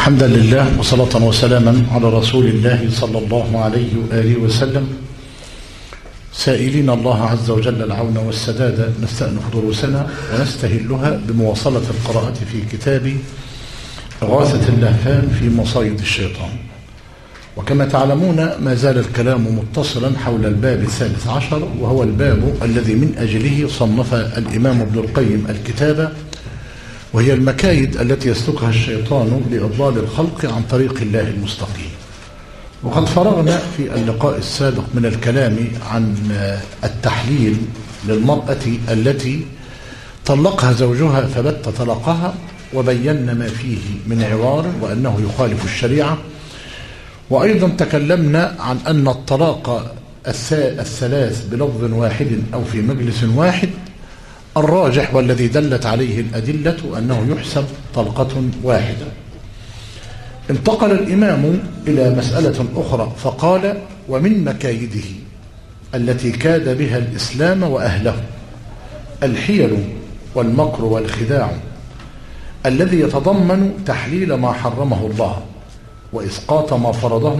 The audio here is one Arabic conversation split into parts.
حمدا لله وصلاة وسلاما على رسول الله صلى الله عليه وآله وسلم، سائلين الله عز وجل العون والسداد. نستأنف دروسنا ونستهلها بمواصلة القراءة في كتاب إغاثة اللهفان في مصايد الشيطان. وكما تعلمون ما زال الكلام متصلا حول الباب 13، وهو الباب الذي من أجله صنف الإمام ابن القيم الكتاب، وهي المكايد التي يسلكها الشيطان لإضلال الخلق عن طريق الله المستقيم. وقد فرغنا في اللقاء السابق من الكلام عن التحليل للمرأة التي طلقها زوجها فبت طلقها، وبينا ما فيه من عوار وأنه يخالف الشريعة. وأيضا تكلمنا عن أن الطلاق الثلاث بلفظ واحد أو في مجلس واحد الراجح والذي دلت عليه الأدلة أنه يحسب طلقة واحدة. انتقل الإمام إلى مسألة أخرى فقال: ومن مكايده التي كاد بها الإسلام وأهله الحيل والمكر والخداع الذي يتضمن تحليل ما حرمه الله وإسقاط ما فرضه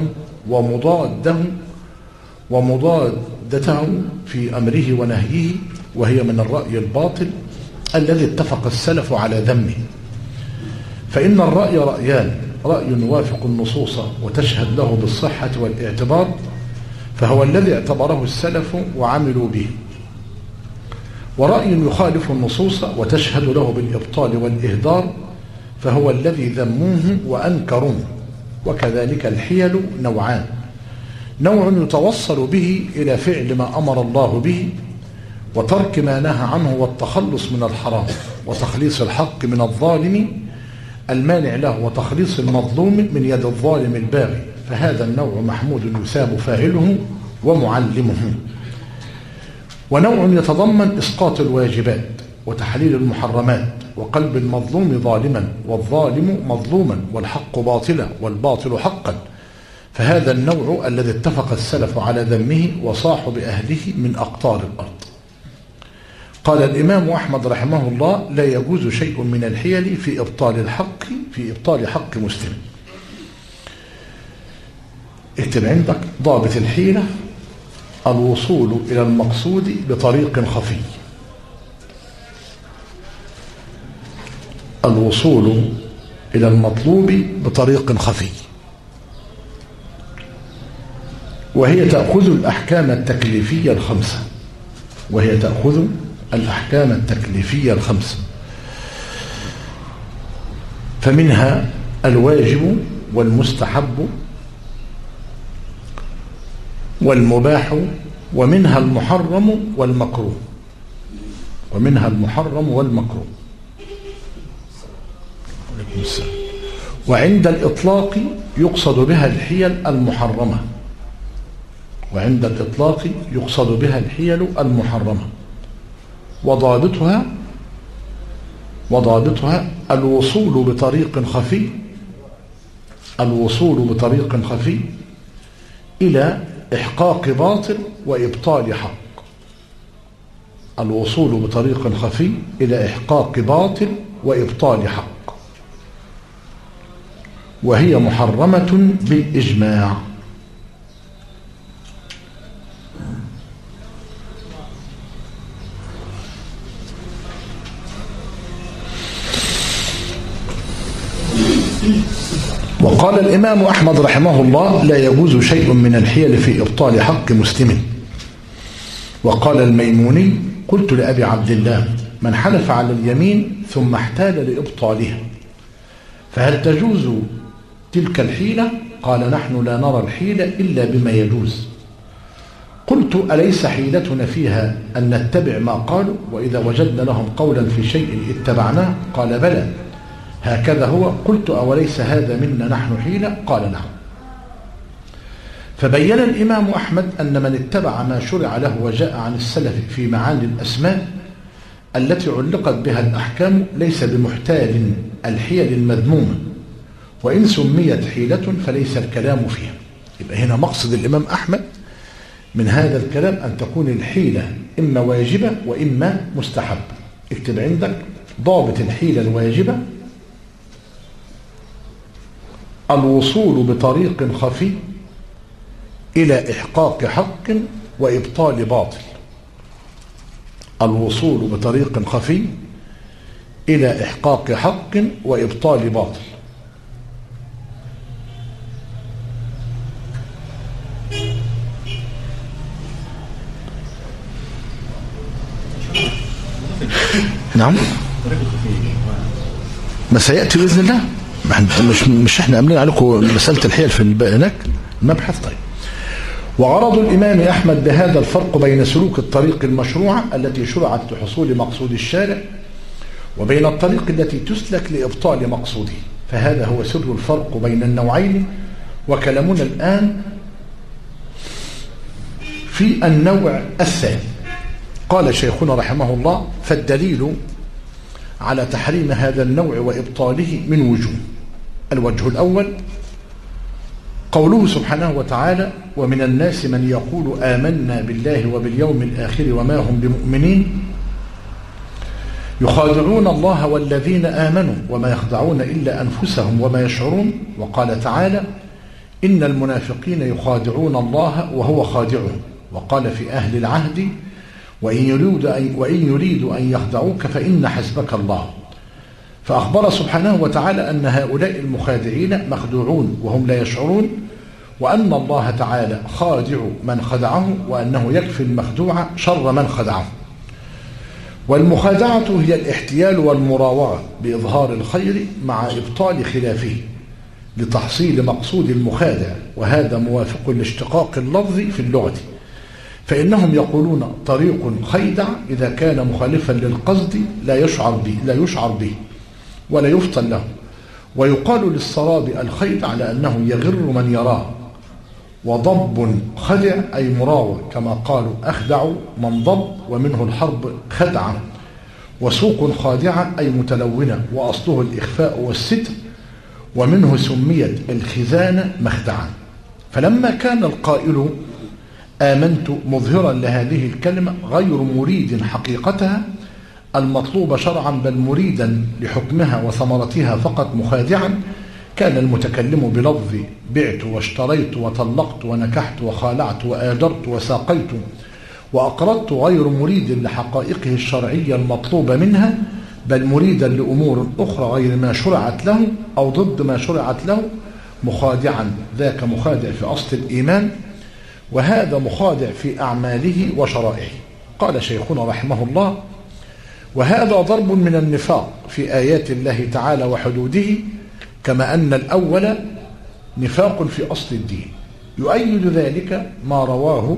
ومضادته في أمره ونهيه، وهي من الرأي الباطل الذي اتفق السلف على ذمه. فإن الرأي رأيان: رأي يوافق النصوص وتشهد له بالصحة والاعتبار فهو الذي اعتبره السلف وعملوا به، ورأي يخالف النصوص وتشهد له بالإبطال والإهدار فهو الذي ذموه وأنكروه. وكذلك الحيل نوعان: نوع يتوصل به إلى فعل ما أمر الله به وترك ما نهى عنه والتخلص من الحرام وتخليص الحق من الظالم المانع له وتخليص المظلوم من يد الظالم الباغي، فهذا النوع محمود يثاب فاعله ومعلمه. ونوع يتضمن إسقاط الواجبات وتحليل المحرمات وقلب المظلوم ظالما والظالم مظلوما والحق باطلا والباطل حقا، فهذا النوع الذي اتفق السلف على ذمه وصاحوا بأهله من أقطار الأرض. قال الإمام أحمد رحمه الله: لا يجوز شيء من الحيل في إبطال حق مسلم. اكتب عندك ضابط الحيلة: الوصول إلى المقصود بطريق خفي. الوصول إلى المطلوب بطريق خفي، وهي تأخذ الأحكام التكليفية الخمسة، فمنها الواجب والمستحب والمباح، ومنها المحرم والمكروه. وعند الإطلاق يقصد بها الحيل المحرمة، وضابطها الوصول بطريق خفي إلى إحقاق باطل وإبطال حق، وهي محرمة بالإجماع. وقال الإمام أحمد رحمه الله: لا يجوز شيء من الحيل في إبطال حق مسلم. وقال الميموني: قلت لأبي عبد الله: من حلف على اليمين ثم احتال لإبطالها فهل تجوز تلك الحيلة؟ قال: نحن لا نرى الحيلة إلا بما يجوز. قلت: أليس حيلتنا فيها أن نتبع ما قالوا وإذا وجدنا لهم قولا في شيء اتبعناه؟ قال: بلى، هكذا هو. قلت: أوليس هذا منا نحن حيلة؟ قال: نعم. فبين الإمام أحمد أن من اتبع ما شرع له وجاء عن السلف في معاني الأسماء التي علقت بها الأحكام ليس بمحتال الحيل المذمومة، وإن سميت حيلة فليس الكلام فيها. يبقى هنا مقصد الإمام أحمد من هذا الكلام أن تكون الحيلة إما واجبة وإما مستحبة. اكتب عندك ضابط الحيلة الواجبة الوصول بطريق خفي إلى إحقاق حق وإبطال باطل. الوصول بطريق خفي إلى إحقاق حق وإبطال باطل. نعم، ما سيأتي بإذن الله. مش احنا عاملين عليكم مسألة الحيل في هناك المبحث. طيب، وغرض الإمام أحمد بهذا الفرق بين سلوك الطريق المشروعة التي شرعت لحصول مقصود الشارع وبين الطريق التي تسلك لإبطال مقصوده، فهذا هو سر الفرق بين النوعين. وكلامنا الآن في النوع الثاني. قال شيخنا رحمه الله: فالدليل على تحريم هذا النوع وإبطاله من وجوه. الوجه الأول قوله سبحانه وتعالى: ومن الناس من يقول آمنا بالله وباليوم الآخر وما هم بمؤمنين يخادعون الله والذين آمنوا وما يخدعون إلا أنفسهم وما يشعرون. وقال تعالى: إن المنافقين يخادعون الله وهو خادعهم. وقال في أهل العهد: وإن يريدوا أن يخدعوك فإن حسبك الله. فأخبر سبحانه وتعالى أن هؤلاء المخادعين مخدوعون وهم لا يشعرون، وأن الله تعالى خادع من خدعه، وأنه يكفي المخدوع شر من خدعه. والمخادعة هي الاحتيال والمراوغة بإظهار الخير مع إبطال خلافه لتحصيل مقصود المخادع، وهذا موافق لاشتقاق اللفظ في اللغة، فإنهم يقولون طريق خيدع إذا كان مخالفا للقصد لا يشعر به ولا يفطن له. ويقال للسراب الخيدع لأنه يغر من يراه. وضب خدع أي مراوغ، كما قالوا أخدع من ضب، ومنه الحرب خدعة. وسوق خادعة أي متلونة، وأصله الإخفاء والستر، ومنه سميت الخزانة مخدعا. فلما كان القائل آمنت مظهرا لهذه الكلمة غير مريد حقيقتها المطلوب شرعا، بل مريدا لحكمها وثمرتها فقط مخادعا، كان المتكلم بلفظ بعت واشتريت وطلقت ونكحت وخالعت وآجرت وساقيت وأقرضت غير مريد لحقائقه الشرعية المطلوبة منها، بل مريدا لأمور أخرى غير ما شرعت له أو ضد ما شرعت له، مخادعا. ذاك مخادع في أصل الإيمان، وهذا مخادع في أعماله وشرائعه. قال شيخنا رحمه الله: وهذا ضرب من النفاق في آيات الله تعالى وحدوده، كما أن الأول نفاق في أصل الدين. يؤيد ذلك ما رواه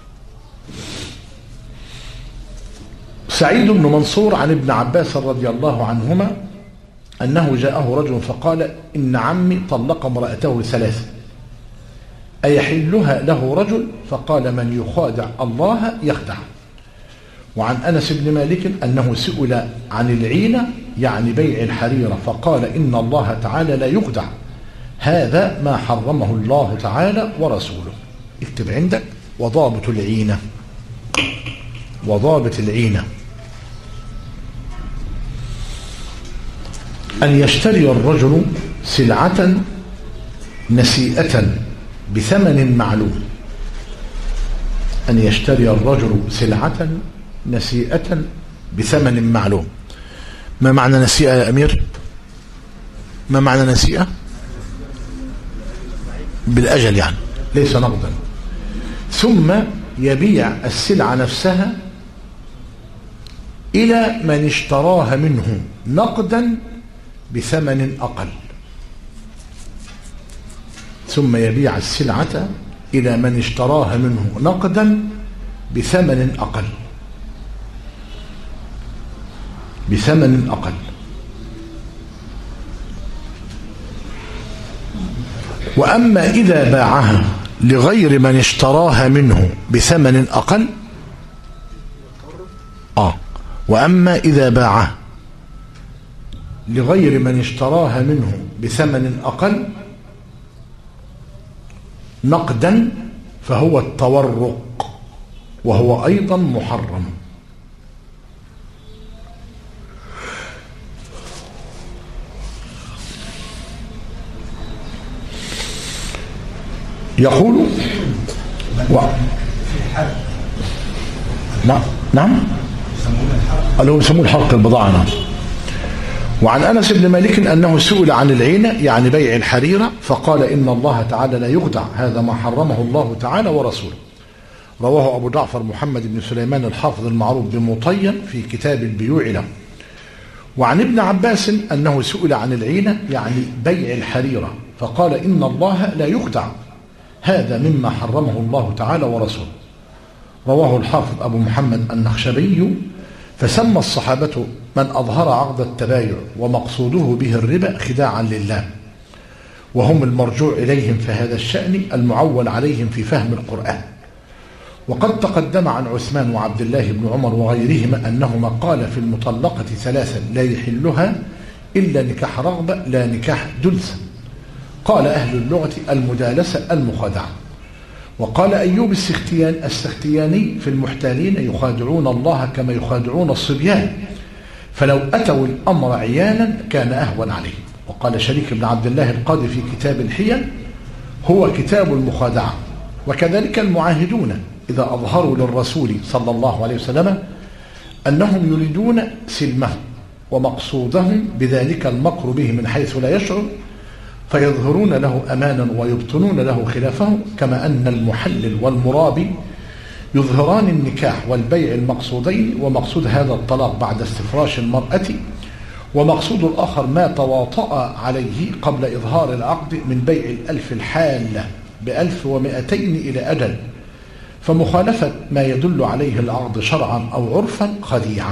سعيد بن منصور عن ابن عباس رضي الله عنهما أنه جاءه رجل فقال: إن عمي طلق امرأته 3، أيحلها له رجل؟ فقال: من يخادع الله يخدع. وعن أنس بن مالك أنه سئل عن العينة يعني بيع الحريرة، فقال: إن الله تعالى لا يخدع، هذا ما حرمه الله تعالى ورسوله. اكتب عندك: وضابط العينة. وضابط العينة أن يشتري الرجل سلعة نسيئة بثمن معلوم. أن يشتري الرجل سلعة نسيئة بثمن معلوم. ما معنى نسيئة يا أمير؟ ما معنى نسيئة؟ بالأجل يعني، ليس نقدا. ثم يبيع السلعة نفسها إلى من اشتراها منه نقدا بثمن أقل. ثم يبيع السلعة إلى من اشتراها منه نقدا بثمن أقل. بثمن أقل. وأما إذا باعها لغير من اشتراها منه بثمن أقل، وأما إذا باعها لغير من اشتراها منه بثمن أقل نقدا فهو التورق، وهو أيضا محرم. يقول نعم اللي هو بيسموه الحرق البضاعة. نعم. وعن أنس بن مالك أنه سئل عن العينة يعني بيع الحريرة فقال إن الله تعالى لا يخدع، هذا ما حرمه الله تعالى ورسوله. رواه أبو جعفر محمد بن سليمان الحافظ المعروف بمطين في كتاب البيوع له. وعن ابن عباس أنه سئل عن العينة يعني بيع الحريرة فقال إن الله لا يخدع، هذا مما حرمه الله تعالى ورسوله. رواه الحافظ أبو محمد النخشبي. فسمى الصحابة من أظهر عقد التبايع ومقصوده به الربا خداعا لله، وهم المرجوع إليهم في هذا الشأن المعول عليهم في فهم القرآن. وقد تقدم عن عثمان وعبد الله بن عمر وغيرهما أنهما قال في المطلقة ثلاثا لا يحلها إلا نكاح رغبة لا نكاح دلسة. قال أهل اللغة المدالسة المخادعة. وقال أيوب السختياني في المحتالين يخادعون الله كما يخادعون الصبيان، فلو أتوا الأمر عيانا كان أهون عليهم. وقال شريك بن عبد الله القاضي في كتاب الحيل هو كتاب المخادعة. وكذلك المعاهدون إذا أظهروا للرسول صلى الله عليه وسلم أنهم يريدون سلمه ومقصودهم بذلك المكر به من حيث لا يشعر، فيظهرون له أمانا ويبطنون له خلافه، كما أن المحلل والمرابي يظهران النكاح والبيع المقصودين، ومقصود هذا الطلاق بعد استفراش المرأة، ومقصود الآخر ما تواطأ عليه قبل إظهار العقد من بيع الألف الحالة ب1200 إلى أجل، فمخالفة ما يدل عليه العقد شرعا أو عرفا خديعة.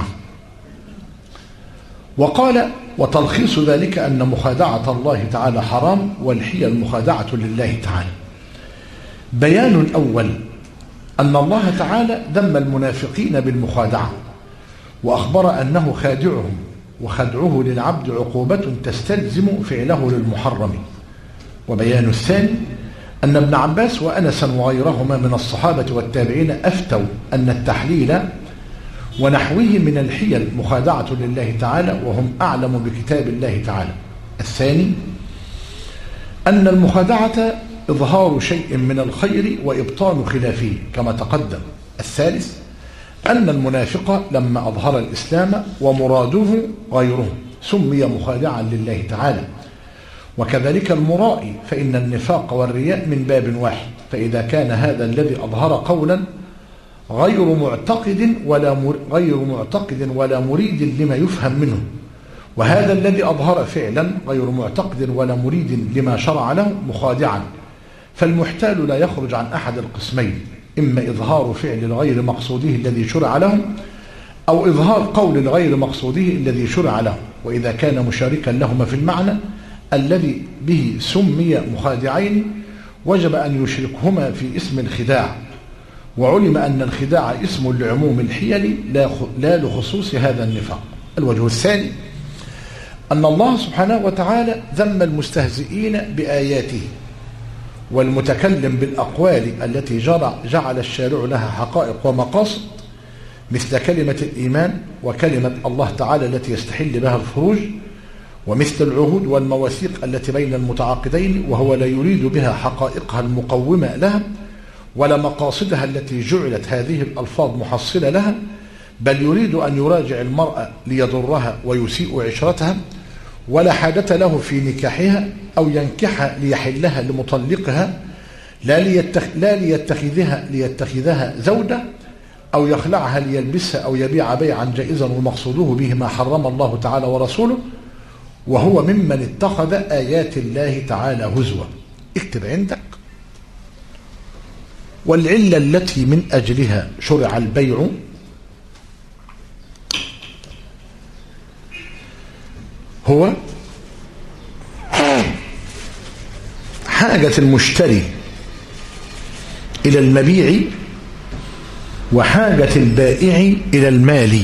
وقال وتلخيص ذلك أن مخادعة الله تعالى حرام والحيل مخادعة لله تعالى. بيان الأول أن الله تعالى ذم المنافقين بالمخادعة وأخبر أنه خادعهم، وخدعه للعبد عقوبة تستلزم فعله للمحرم. وبيان الثاني أن ابن عباس وأنسا وغيرهما من الصحابة والتابعين أفتوا أن التحليل ونحوه من الحيل مخادعة لله تعالى، وهم أعلم بكتاب الله تعالى. الثاني أن المخادعة إظهار شيء من الخير وإبطان خلافه كما تقدم. الثالث أن المنافق لما أظهر الإسلام ومراده غيره سمي مخادعا لله تعالى. وكذلك المرائي، فإن النفاق والرياء من باب واحد، فإذا كان هذا الذي أظهر قولا غير معتقد ولا مريد لما يفهم منه، وهذا الذي أظهر فعلا غير معتقد ولا مريد لما شرع له مخادعا، فالمحتال لا يخرج عن أحد القسمين، إما إظهار فعل الغير مقصوده الذي شرع له، أو إظهار قول الغير مقصوده الذي شرع له. وإذا كان مشاركا لهما في المعنى الذي به سمي مخادعين وجب أن يشركهما في اسم الخداع، وعلم أن الخداع اسم لعموم الحيل لا لخصوص هذا النفاق. الوجه الثاني أن الله سبحانه وتعالى ذم المستهزئين بآياته والمتكلم بالأقوال التي جعل الشارع لها حقائق ومقاصد، مثل كلمة الإيمان وكلمة الله تعالى التي يستحل بها الفروج، ومثل العهود والمواثيق التي بين المتعاقدين، وهو لا يريد بها حقائقها المقومة لها ولا مقاصدها التي جعلت هذه الألفاظ محصلة لها، بل يريد أن يراجع المرأة ليضرها ويسيء عشرتها، ولا حاجة له في نكاحها أو ينكحها ليحلها لمطلقها، لا ليتخذها زوجة أو يخلعها ليلبسها أو يبيع بيعا جائزا ومقصوده به ما حرم الله تعالى ورسوله، وهو ممن اتخذ آيات الله تعالى هزوا. اكتب عندك: والعلة التي من أجلها شرع البيع هو حاجة المشتري إلى المبيع وحاجة البائع إلى المال.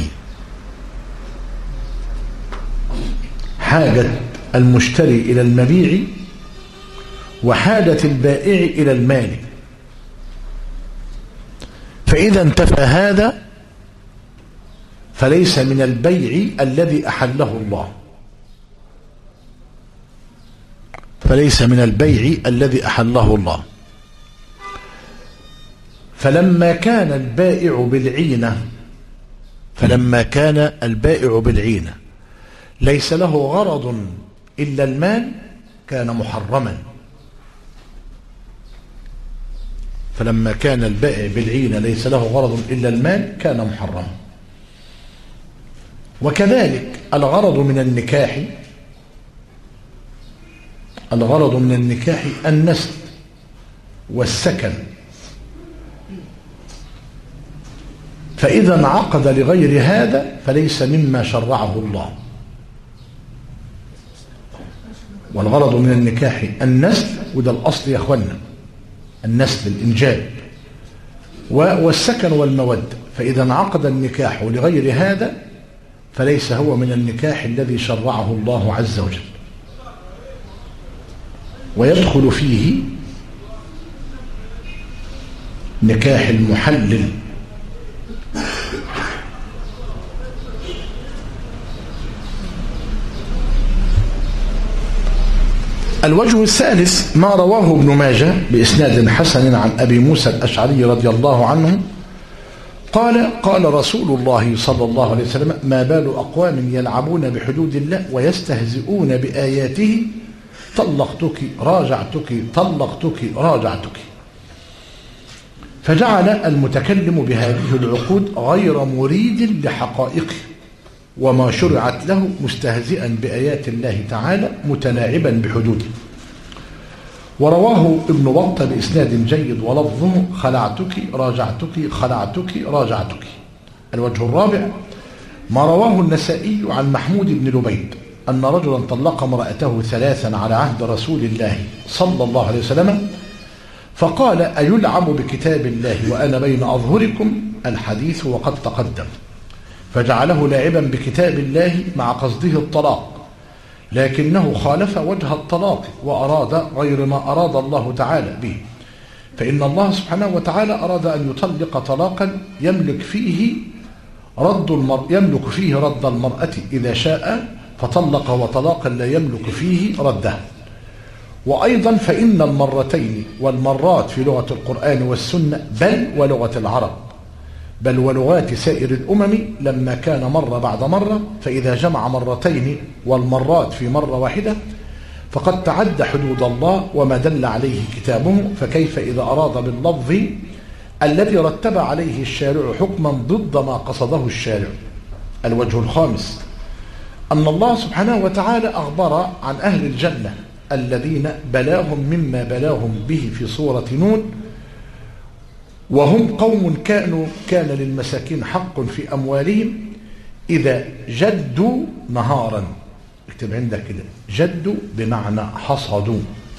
حاجة المشتري إلى المبيع وحاجة البائع إلى المال، فإذا انتفى هذا فليس من البيع الذي أحله الله، فليس من البيع الذي أحله الله. فلما كان البائع بالعينة ليس له غرض إلا المال كان محرما. فلما كان البائع بالعينة ليس له غرض إلا المال كان محرما. وكذلك الغرض من النكاح النسل والسكن، فإذا انعقد لغير هذا فليس مما شرعه الله. والغرض من النكاح النسل، وده الأصل يا أخوانا، النسل الإنجاب، والسكن والمودة. فإذا انعقد النكاح لغير هذا فليس هو من النكاح الذي شرعه الله عز وجل. ويدخل فيه نكاح المحلل. الوجه الثالث ما رواه ابن ماجه بإسناد حسن عن أبي موسى الأشعري رضي الله عنه قال رسول الله صلى الله عليه وسلم: ما بال أقوام يلعبون بحدود الله ويستهزئون بآياته طلقتك راجعتك طلقتك راجعتك. فجعل المتكلم بهذه العقود غير مريد لحقائقه وما شرعت له، مستهزئا بآيات الله تعالى متلاعبا بحدوده. ورواه ابن بطة بإسناد جيد ولفظه: خلعتك راجعتك خلعتك راجعتك. الوجه الرابع ما رواه النسائي عن محمود بن لبيد أن رجلا طلق امرأته 3 على عهد رسول الله صلى الله عليه وسلم، فقال: أيلعب بكتاب الله وأنا بين أظهركم؟ الحديث وقد تقدم. فجعله لاعبا بكتاب الله مع قصده الطلاق، لكنه خالف وجه الطلاق وأراد غير ما أراد الله تعالى به. فإن الله سبحانه وتعالى أراد أن يطلق طلاقا يملك فيه رد المرأة إذا شاء فطلق، وطلاقا لا يملك فيه رده. وأيضا فإن المرتين والمرات في لغة القرآن والسنة بل ولغة العرب بل ولغات سائر الأمم لما كان مرة بعد مرة، فإذا جمع مرتين والمرات في مرة واحدة فقد تعدى حدود الله وما دل عليه كتابه، فكيف إذا أراد باللفظ الذي رتب عليه الشارع حكما ضد ما قصده الشارع. الوجه الخامس أن الله سبحانه وتعالى أخبر عن أهل الجنة الذين بلاهم مما بلاهم به في سورة نون: وهم قوم كان للمساكين حق في أموالهم إذا جدوا نهارا. اكتب عندك كده، جدوا بمعنى حصدوا.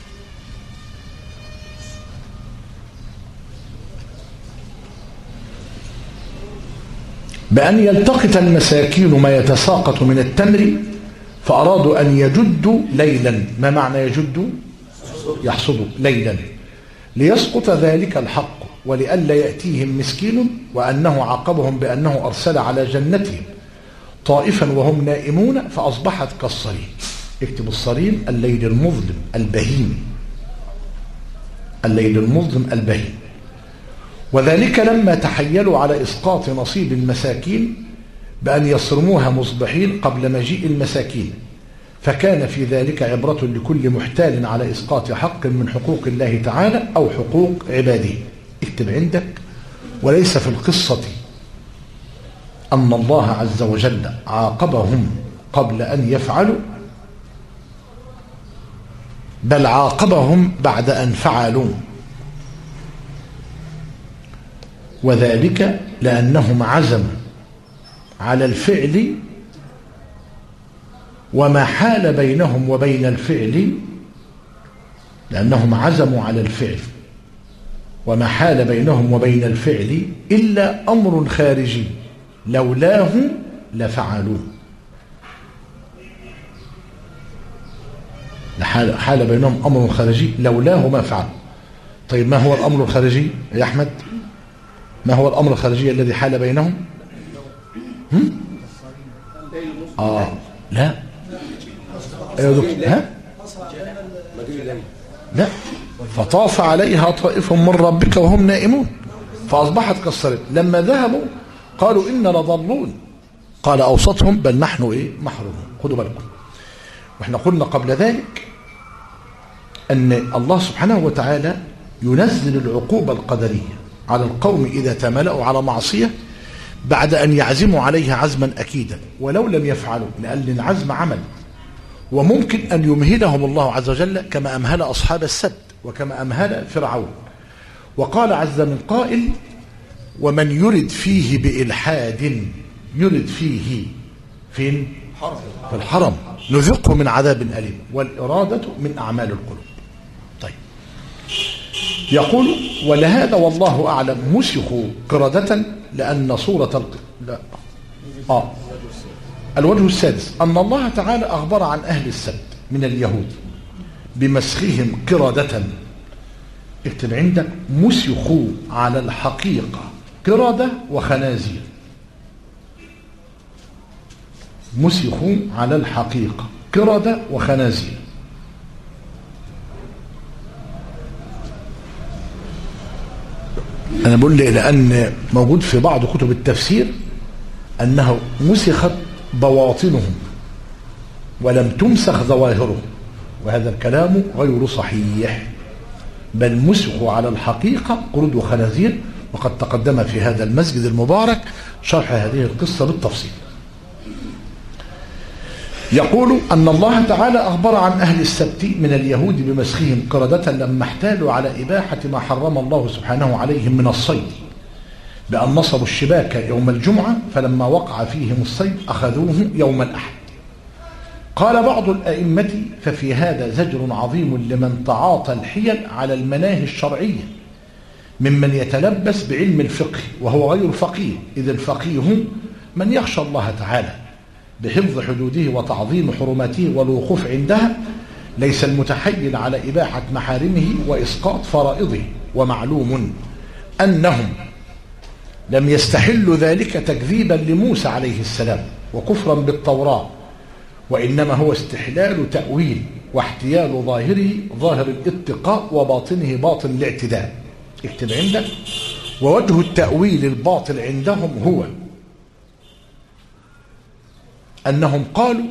بأن يلتقط المساكين ما يتساقط من التمر، فأرادوا أن يجدوا ليلا. ما معنى يجدوا؟ يحصدوا ليلا، ليسقط ذلك الحق ولئلا يأتيهم مسكين، وأنه عاقبهم بأنه أرسل على جنتهم طائفا وهم نائمون فأصبحت كالصريم. اكتب الصريم: الليل المظلم البهيم، الليل المظلم البهيم. وذلك لما تحيلوا على إسقاط نصيب المساكين بأن يصرموها مصبحين قبل مجيء المساكين، فكان في ذلك عبرة لكل محتال على إسقاط حق من حقوق الله تعالى أو حقوق عباده. اكتب عندك: وليس في القصة أن الله عز وجل عاقبهم قبل أن يفعلوا، بل عاقبهم بعد أن فعلوا، وذلك لأنهم عزموا على الفعل وما حال بينهم وبين الفعل، لأنهم عزموا على الفعل وما حال بينهم وبين الفعل إلا أمر خارجي لولاه لفعلوه. حال بينهم أمر خارجي لولاه ما فعل. طيب ما هو الأمر الخارجي يا أحمد؟ ما هو الأمر الخارجي الذي حال بينهم؟ لا ها؟ لا، فطاف عليها طائف من ربك وهم نائمون فأصبحت كالصريم. لما ذهبوا قالوا إن لضالون، قال أوسطهم بل نحن محرومون. خدوا بالكم، واحنا قلنا قبل ذلك أن الله سبحانه وتعالى ينزل العقوبة القدرية على القوم إذا تملأوا على معصية بعد أن يعزموا عليها عزما أكيدا، ولو لم يفعلوا، لأن العزم عمل، وممكن أن يمهلهم الله عز وجل كما أمهل أصحاب السد وكما أمهل فرعون. وقال عز من قائل: ومن يرد فيه بإلحاد، يرد فيه فين؟ في الحرم، نذقه من عذاب أليم. والإرادة من أعمال القلوب. طيب، يقول: ولهذا والله أعلم مسخوا قردة، لأن صورة الوجه السادس أن الله تعالى أخبر عن أهل السبت من اليهود بمسخهم قردة. اكتب عندك: مسخوا على الحقيقة قردة وخنازير. مسخوا على الحقيقة قردة وخنازير. أنا بقول لأن موجود في بعض كتب التفسير أنه مسخت بواطنهم ولم تمسخ ظواهرهم، وهذا الكلام غير صحيح، بل مسخوا على الحقيقة قرود وخنازير. وقد تقدم في هذا المسجد المبارك شرح هذه القصة بالتفصيل. يقول أن الله تعالى أخبر عن أهل السبت من اليهود بمسخهم قردة لما احتالوا على إباحة ما حرم الله سبحانه عليهم من الصيد، بأن نصبوا الشباك يوم الجمعة، فلما وقع فيهم الصيد أخذوه يوم الأحد. قال بعض الأئمة: ففي هذا زجر عظيم لمن تعاطى الحيل على المناهي الشرعية ممن يتلبس بعلم الفقه وهو غير فقيه، إذ الفقيه من يخشى الله تعالى بحفظ حدوده وتعظيم حرماته والوقوف عندها، ليس المتحيل على إباحة محارمه وإسقاط فرائضه. ومعلوم أنهم لم يستحلوا ذلك تكذيبا لموسى عليه السلام وكفرا بالتوراة، وإنما هو استحلال تأويل واحتيال ظاهره ظاهر الاتقاء وباطنه باطن الاعتداء. اكتب عندك: ووجه التأويل الباطل عندهم هو أنهم قالوا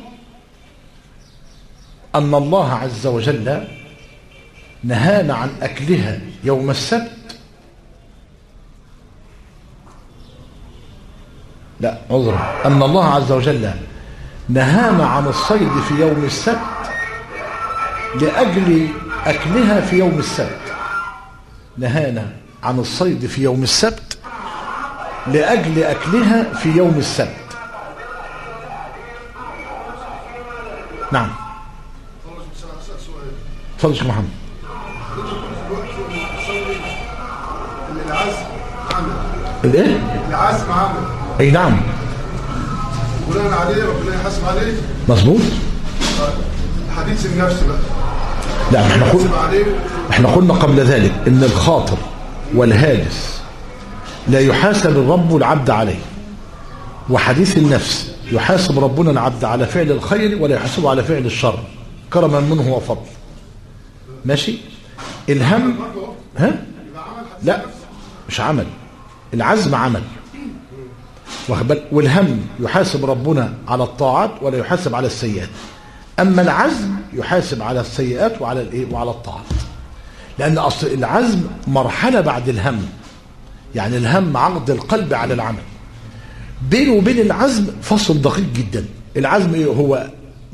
أن الله عز وجل نهانا عن أكلها يوم السبت. لا، عذرا، أن الله عز وجل نهانا عن الصيد في يوم السبت لأجل أكلها في يوم السبت. نهانا عن الصيد في يوم السبت لأجل أكلها في يوم السبت. نعم، تفضل شيخ محمد. العزم عمل. الايه؟ العزم عمل. اي نعم. بناء عليه ربنا يحاسب عليه. مظبوط. حديث النفس بقى. لا، احنا قلنا قبل ذلك ان الخاطر والهاجس لا يحاسب الرب العبد عليه، وحديث النفس يحاسب ربنا العبد على فعل الخير ولا يحاسبه على فعل الشر كرما منه وفضل. ماشي. الهم لا، مش عمل. العزم عمل، والهم يحاسب ربنا على الطاعات ولا يحاسب على السيئات. اما العزم يحاسب على السيئات وعلى الايه وعلى الطاعات، لان اصل العزم مرحله بعد الهم. يعني الهم عقد القلب على العمل. بينه وبين العزم فصل دقيق جدا. العزم ايه هو؟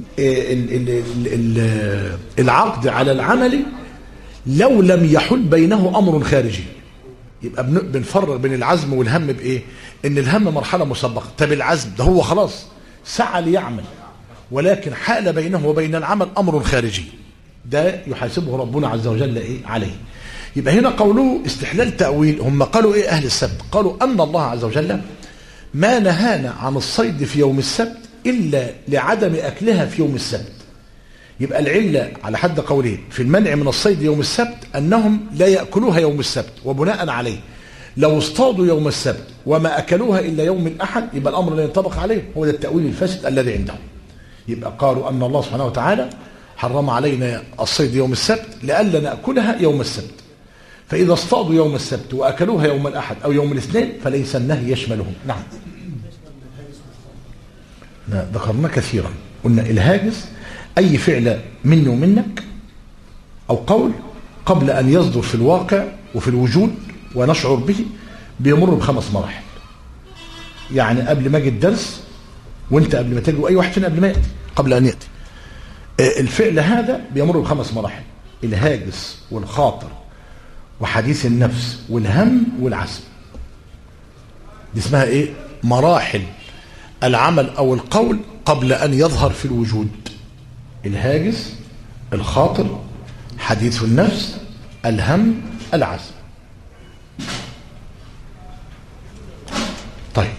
العقد على العمل لو لم يحل بينه امر خارجي. يبقى بنفرق بين العزم والهم بايه؟ ان الهم مرحله مسبقه. طب العزم ده هو خلاص سعى ليعمل، ولكن حال بينه وبين العمل امر خارجي، ده يحاسبه ربنا عز وجل ايه عليه. يبقى هنا قوله استحلال تأويل. هم قالوا ايه اهل السبت؟ قالوا ان الله عز وجل ما نهانا عن الصيد في يوم السبت الا لعدم اكلها في يوم السبت. يبقى العله على حد قولين في المنع من الصيد يوم السبت انهم لا ياكلوها يوم السبت، وبناء عليه لو اصطادوا يوم السبت وما اكلوها الا يوم الاحد يبقى الامر لا ينطبق عليه. هو ده التاويل الفاسد الذي عندهم. يبقى قالوا ان الله سبحانه وتعالى حرم علينا الصيد يوم السبت لئلا ناكلها يوم السبت، فإذا اصطادوا يوم السبت وأكلوها يوم الأحد أو يوم الاثنين فليس النهي يشملهم. نعم، ذكرنا كثيرا، قلنا الهاجس أي فعل مني ومنك أو قول قبل أن يصدر في الواقع وفي الوجود ونشعر به بيمر ب5 مراحل. يعني قبل ما اجي الدرس وانت قبل ما تجي واي واحد فينا قبل ما ياتي قبل ان ياتي الفعل هذا بيمر ب5 مراحل: الهاجس والخاطر وحديث النفس والهم والعزم. دي اسمها ايه؟ مراحل العمل او القول قبل ان يظهر في الوجود: الهاجس، الخاطر، حديث النفس، الهم، العزم. طيب،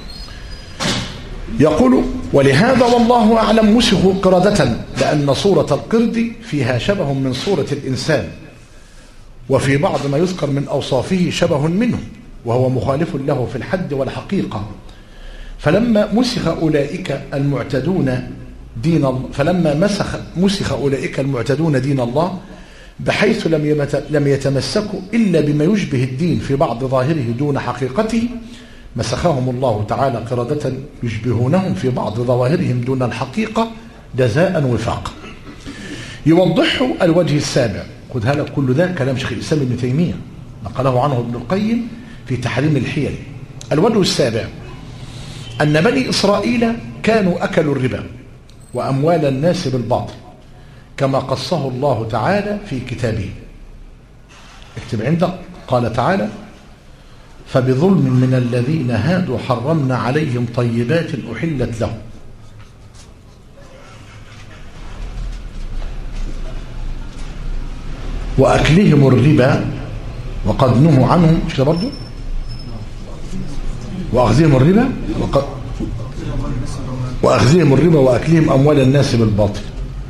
يقول: ولهذا والله أعلم مسخوا قردة، لأن صورة القرد فيها شبه من صورة الإنسان، وفي بعض ما يذكر من أوصافه شبه منه، وهو مخالف له في الحد والحقيقة. فلما مسخ أولئك المعتدون دين الله بحيث لم يتمسكوا إلا بما يشبه الدين في بعض ظاهره دون حقيقته، مسخهم الله تعالى قردة يشبهونهم في بعض ظواهرهم دون الحقيقة جزاء وفاقا. يوضحه الوجه السابع. خذ هذا كل ده كلام شيخ الإسلام ابن تيمية نقله عنه ابن القيم في تحريم الحيل. الوجه السابع: أن بني إسرائيل كانوا أكلوا الربا وأموال الناس بالباطل كما قصه الله تعالى في كتابه. اكتب عندك، قال تعالى: فبظلم من الذين هادوا حرمنا عليهم طيبات أحلت لهم وأكلهم الربا وقد نهوا عنه، مش كده برضه؟ وأخذهم الربا وأكلهم أموال الناس بالباطل.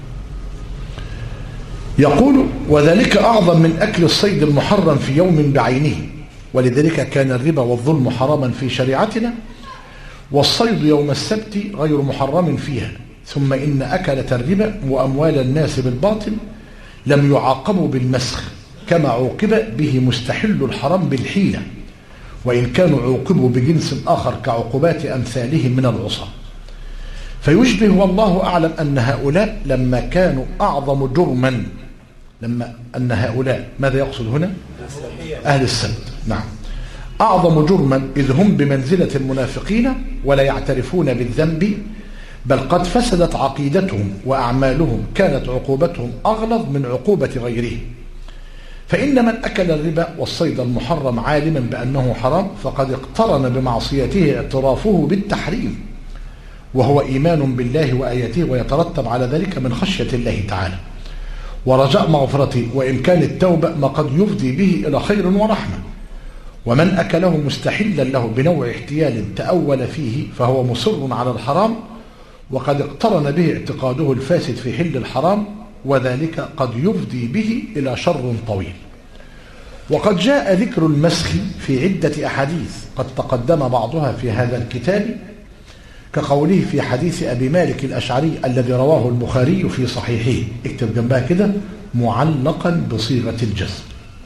يقول: وذلك أعظم من أكل الصيد المحرم في يوم بعينه، ولذلك كان الربا والظلم حراما في شريعتنا، والصيد يوم السبت غير محرم فيها. ثم إن أكلة الربا وأموال الناس بالباطل لم يعاقبوا بالمسخ كما عوقب به مستحل الحرام بالحيلة، وإن كانوا عوقبوا بجنس آخر كعقوبات أمثالهم من العصاة. فيشبه والله أعلم أن هؤلاء لما كانوا أعظم جرما، لما أن هؤلاء، ماذا يقصد هنا؟ أهل السبت. نعم، أعظم جرما إذ هم بمنزلة المنافقين ولا يعترفون بالذنب، بل قد فسدت عقيدتهم وأعمالهم، كانت عقوبتهم أغلظ من عقوبة غيرهم. فإن من أكل الربا والصيد المحرم عالما بأنه حرام فقد اقترن بمعصيته اعترافه بالتحريم، وهو إيمان بالله وآياته، ويترتب على ذلك من خشية الله تعالى ورجاء مغفرته، وإن كان التوبة ما قد يفضي به إلى خير ورحمة. ومن أكله مستحلا له بنوع احتيال تأول فيه فهو مصر على الحرام، وقد اقترن به اعتقاده الفاسد في حل الحرام، وذلك قد يفضي به إلى شر طويل. وقد جاء ذكر المسخ في عدة أحاديث قد تقدم بعضها في هذا الكتاب، كقوله في حديث أبي مالك الأشعري الذي رواه البخاري في صحيحه. اكتب جنبها كده: معلقا بصيغة الجزم.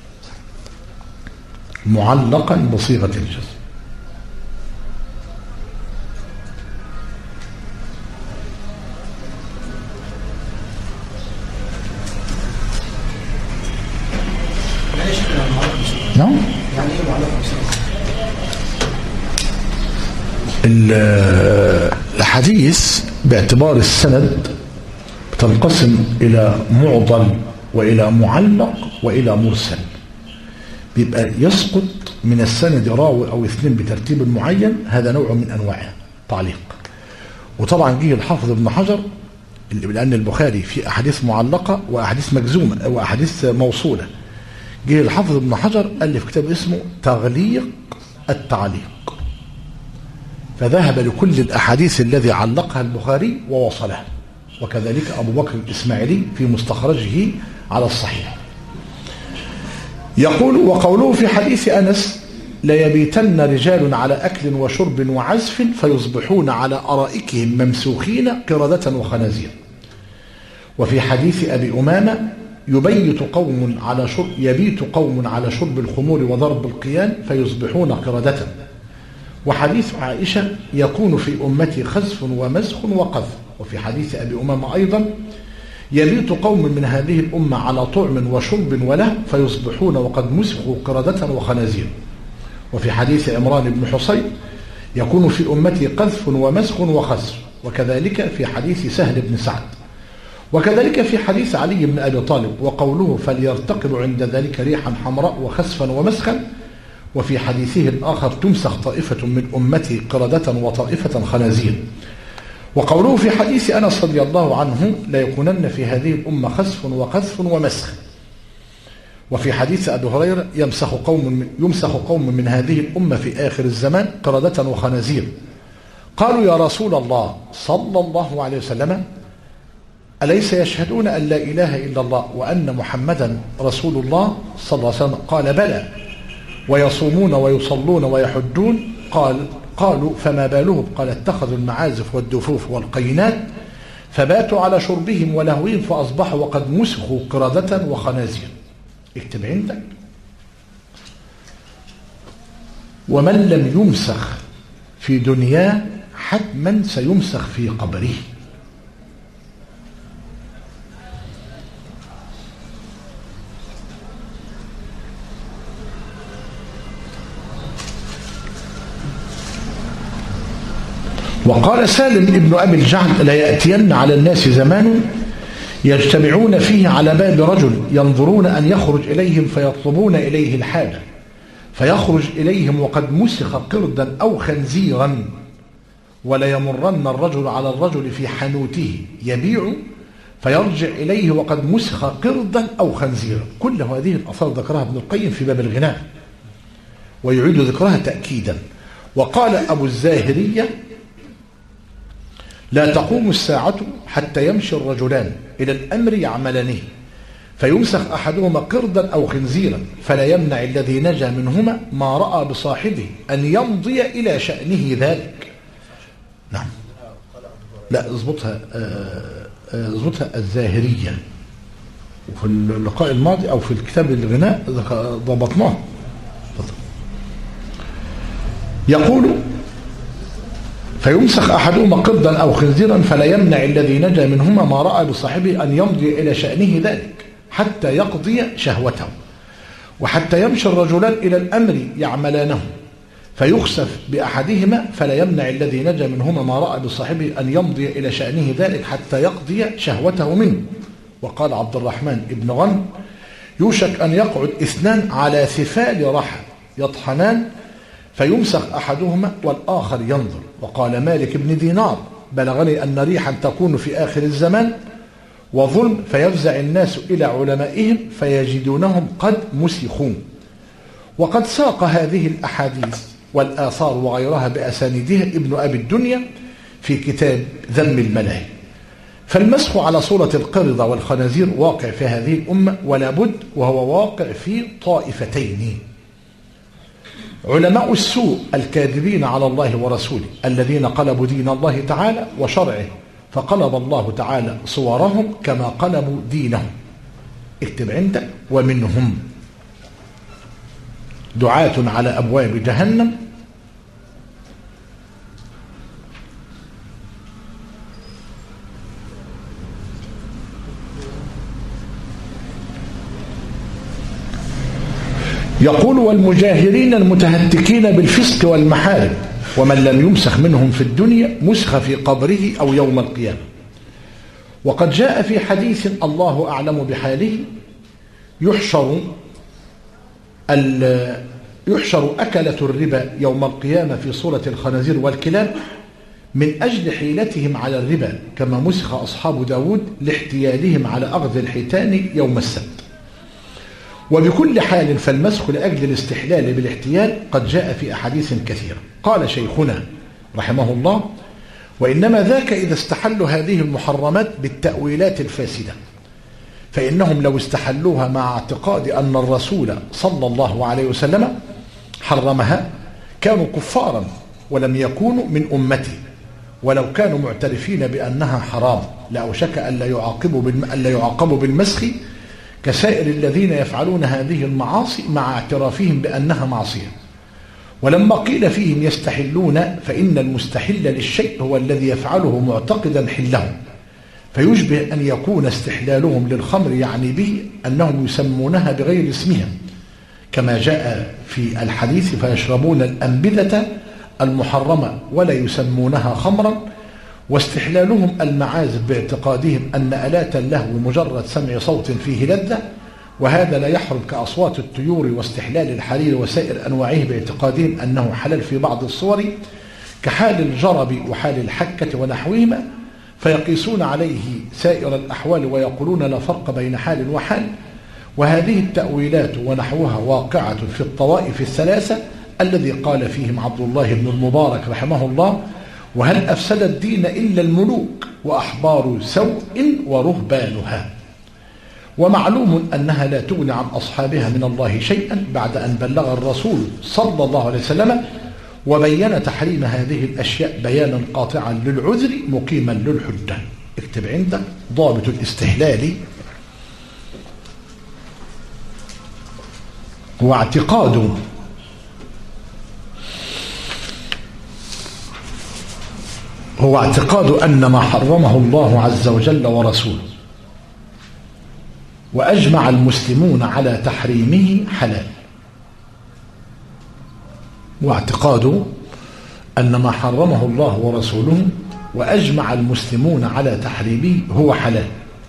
معلقا بصيغة الجزم. نعم، يعني ايه معلقا بصيغة؟ الحديث باعتبار السند تنقسم إلى معضل وإلى معلق وإلى مرسل. بيبقى يسقط من السند راوي أو اثنين بترتيب معين، هذا نوع من أنواع تعليق. وطبعا جه الحافظ ابن حجر، لأن البخاري في أحاديث معلقة وأحاديث مجزومة وأحاديث موصولة. جه الحافظ ابن حجر ألف كتاب اسمه تغليق التعليق، فذهب لكل الأحاديث الذي علقها البخاري ووصلها، وكذلك أبو بكر الإسماعيلي في مستخرجه على الصحيح. يقول: وقوله في حديث أنس: ليبيتن رجال على أكل وشرب وعزف فيصبحون على أرائكهم ممسوخين قردة وخنازير. وفي حديث أبي أمامة: يبيت قوم على شرب الخمور وضرب القيان فيصبحون قردة. وحديث عائشة يكون في أمتي خزف ومسخ وقذف. وفي حديث أبي أمامة أيضا يبيت قوم من هذه الأمة على طعم وشرب وله فيصبحون وقد مسخوا قردة وخنازير. وفي حديث عمران بن حصين يكون في أمتي قذف ومسخ وخسر. وكذلك في حديث سهل بن سعد. وكذلك في حديث علي بن أبي طالب وقوله فليرتقب عند ذلك ريحا حمراء وخسفا ومسخا. وفي حديثه الآخر تمسخ طائفة من أمتي قردة وطائفة خنازير. وقوله في حديث أنس رضي الله عنه لا يكونن في هذه الأمة خسف وقذف ومسخ. وفي حديث أبي هريرة يمسخ قوم من هذه الأمة في آخر الزمان قردة وخنازير. قالوا يا رسول الله صلى الله عليه وسلم أليس يشهدون أن لا إله إلا الله وأن محمدا رسول الله صلى الله عليه وسلم؟ قال بلى ويصومون ويصلون ويحجون. قالوا فما بالهم؟ قال اتخذوا المعازف والدفوف والقينات فباتوا على شربهم ولهوهم فأصبحوا وقد مسخوا قردة وخنازير. اكتب عندك ومن لم يمسخ في دنياه حتما سيمسخ في قبره. وقال سالم ابن أبي الجعد لا يأتين على الناس زمان يجتمعون فيه على باب رجل ينظرون أن يخرج إليهم فيطلبون إليه الحاجة فيخرج إليهم وقد مسخ قردا أو خنزيرا ولا يمرن الرجل على الرجل في حنوته يبيع فيرجع إليه وقد مسخ قردا أو خنزيرا. كل هذه الآثار ذكرها ابن القيم في باب الغناء ويعيد ذكرها تأكيدا. وقال أبو الزاهرية لا تقوم الساعة حتى يمشي الرجلان إلى الأمر يعملانه فيمسخ أحدهما قردا أو خنزيرا فلا يمنع الذي نجا منهما ما رأى بصاحبه أن يمضي إلى شأنه ذلك. نعم لا اضبطها الزاهرية. وفي اللقاء الماضي أو في الكتاب الغناء ضبطناه. يقول فيمسخ أحدهما قردا أو خنزيرا فلا يمنع الذي نجا منهما ما رأى بصاحبه أن يمضي إلى شأنه ذلك حتى يقضي شهوته وحتى يمشي الرجلان إلى الأمر يعملانه فيخسف بأحدهما فلا يمنع الذي نجا منهما ما رأى بصاحبه أن يمضي إلى شأنه ذلك حتى يقضي شهوته منه. وقال عبد الرحمن ابن غنم يوشك أن يقعد اثنان على ثفال رحى يطحنان فيمسخ أحدهما والآخر ينظر. وقال مالك بن دينار بلغني أن ريحا تكون في آخر الزمان وظلم فيفزع الناس إلى علمائهم فيجدونهم قد مسخون. وقد ساق هذه الأحاديث والآثار وغيرها بأسانيدها ابن أبي الدنيا في كتاب ذم الملاهي. فالمسخ على صورة القردة والخنازير واقع في هذه الأمة ولا بد وهو واقع في طائفتين: علماء السوء الكاذبين على الله ورسوله الذين قلبوا دين الله تعالى وشرعه فقلب الله تعالى صورهم كما قلبوا دينهم. اكتب عندك ومنهم دعاة على أبواب جهنم يقول والمجاهرين المتهتكين بالفسق والمحارم ومن لم يمسخ منهم في الدنيا مسخ في قبره أو يوم القيامة. وقد جاء في حديث الله أعلم بحاله يحشر أكلة الربا يوم القيامة في صورة الخنازير والكلاب من أجل حيلتهم على الربا كما مسخ أصحاب داود لاحتيالهم على أخذ الحيتان يوم السبت. وبكل حال فالمسخ لأجل الاستحلال بالاحتيال قد جاء في أحاديث كثيرة. قال شيخنا رحمه الله وإنما ذاك إذا استحلوا هذه المحرمات بالتأويلات الفاسدة فإنهم لو استحلوها مع اعتقاد أن الرسول صلى الله عليه وسلم حرمها كانوا كفارا ولم يكونوا من أمته، ولو كانوا معترفين بأنها حرام لأوشك ألا يعاقبوا بالمسخ كسائر الذين يفعلون هذه المعاصي مع اعترافهم بأنها معصية. ولما قيل فيهم يستحلون فإن المستحل للشيء هو الذي يفعله معتقدا حله، فيشبه أن يكون استحلالهم للخمر يعني به أنهم يسمونها بغير اسمها، كما جاء في الحديث فيشربون الأنبذة المحرمة ولا يسمونها خمرا. واستحلالهم المعازف باعتقادهم أن آلات اللهو مجرد سمع صوت فيه لذة، وهذا لا يحرم كأصوات الطيور، واستحلال الحرير وسائر أنواعه باعتقادهم أنه حلال في بعض الصور كحال الجرب وحال الحكة ونحوهما، فيقيسون عليه سائر الأحوال ويقولون لا فرق بين حال وحال. وهذه التأويلات ونحوها واقعة في الطوائف الثلاثة الذي قال فيهم عبد الله بن المبارك رحمه الله: وهل أفسد الدين إلا الملوك وأحبار سوء ورهبانها. ومعلوم أنها لا تغني عن أصحابها من الله شيئا بعد أن بلغ الرسول صلى الله عليه وسلم وبين تحريم هذه الأشياء بيانا قاطعا للعذر مقيما للحجة. اكتب عندك ضابط الاستحلال هو اعتقاد أن ما حرمه الله عز وجل ورسوله وأجمع المسلمون على تحريمه حلال. واعتقاد أن ما حرمه الله ورسوله وأجمع المسلمون على تحريمه هو حلال،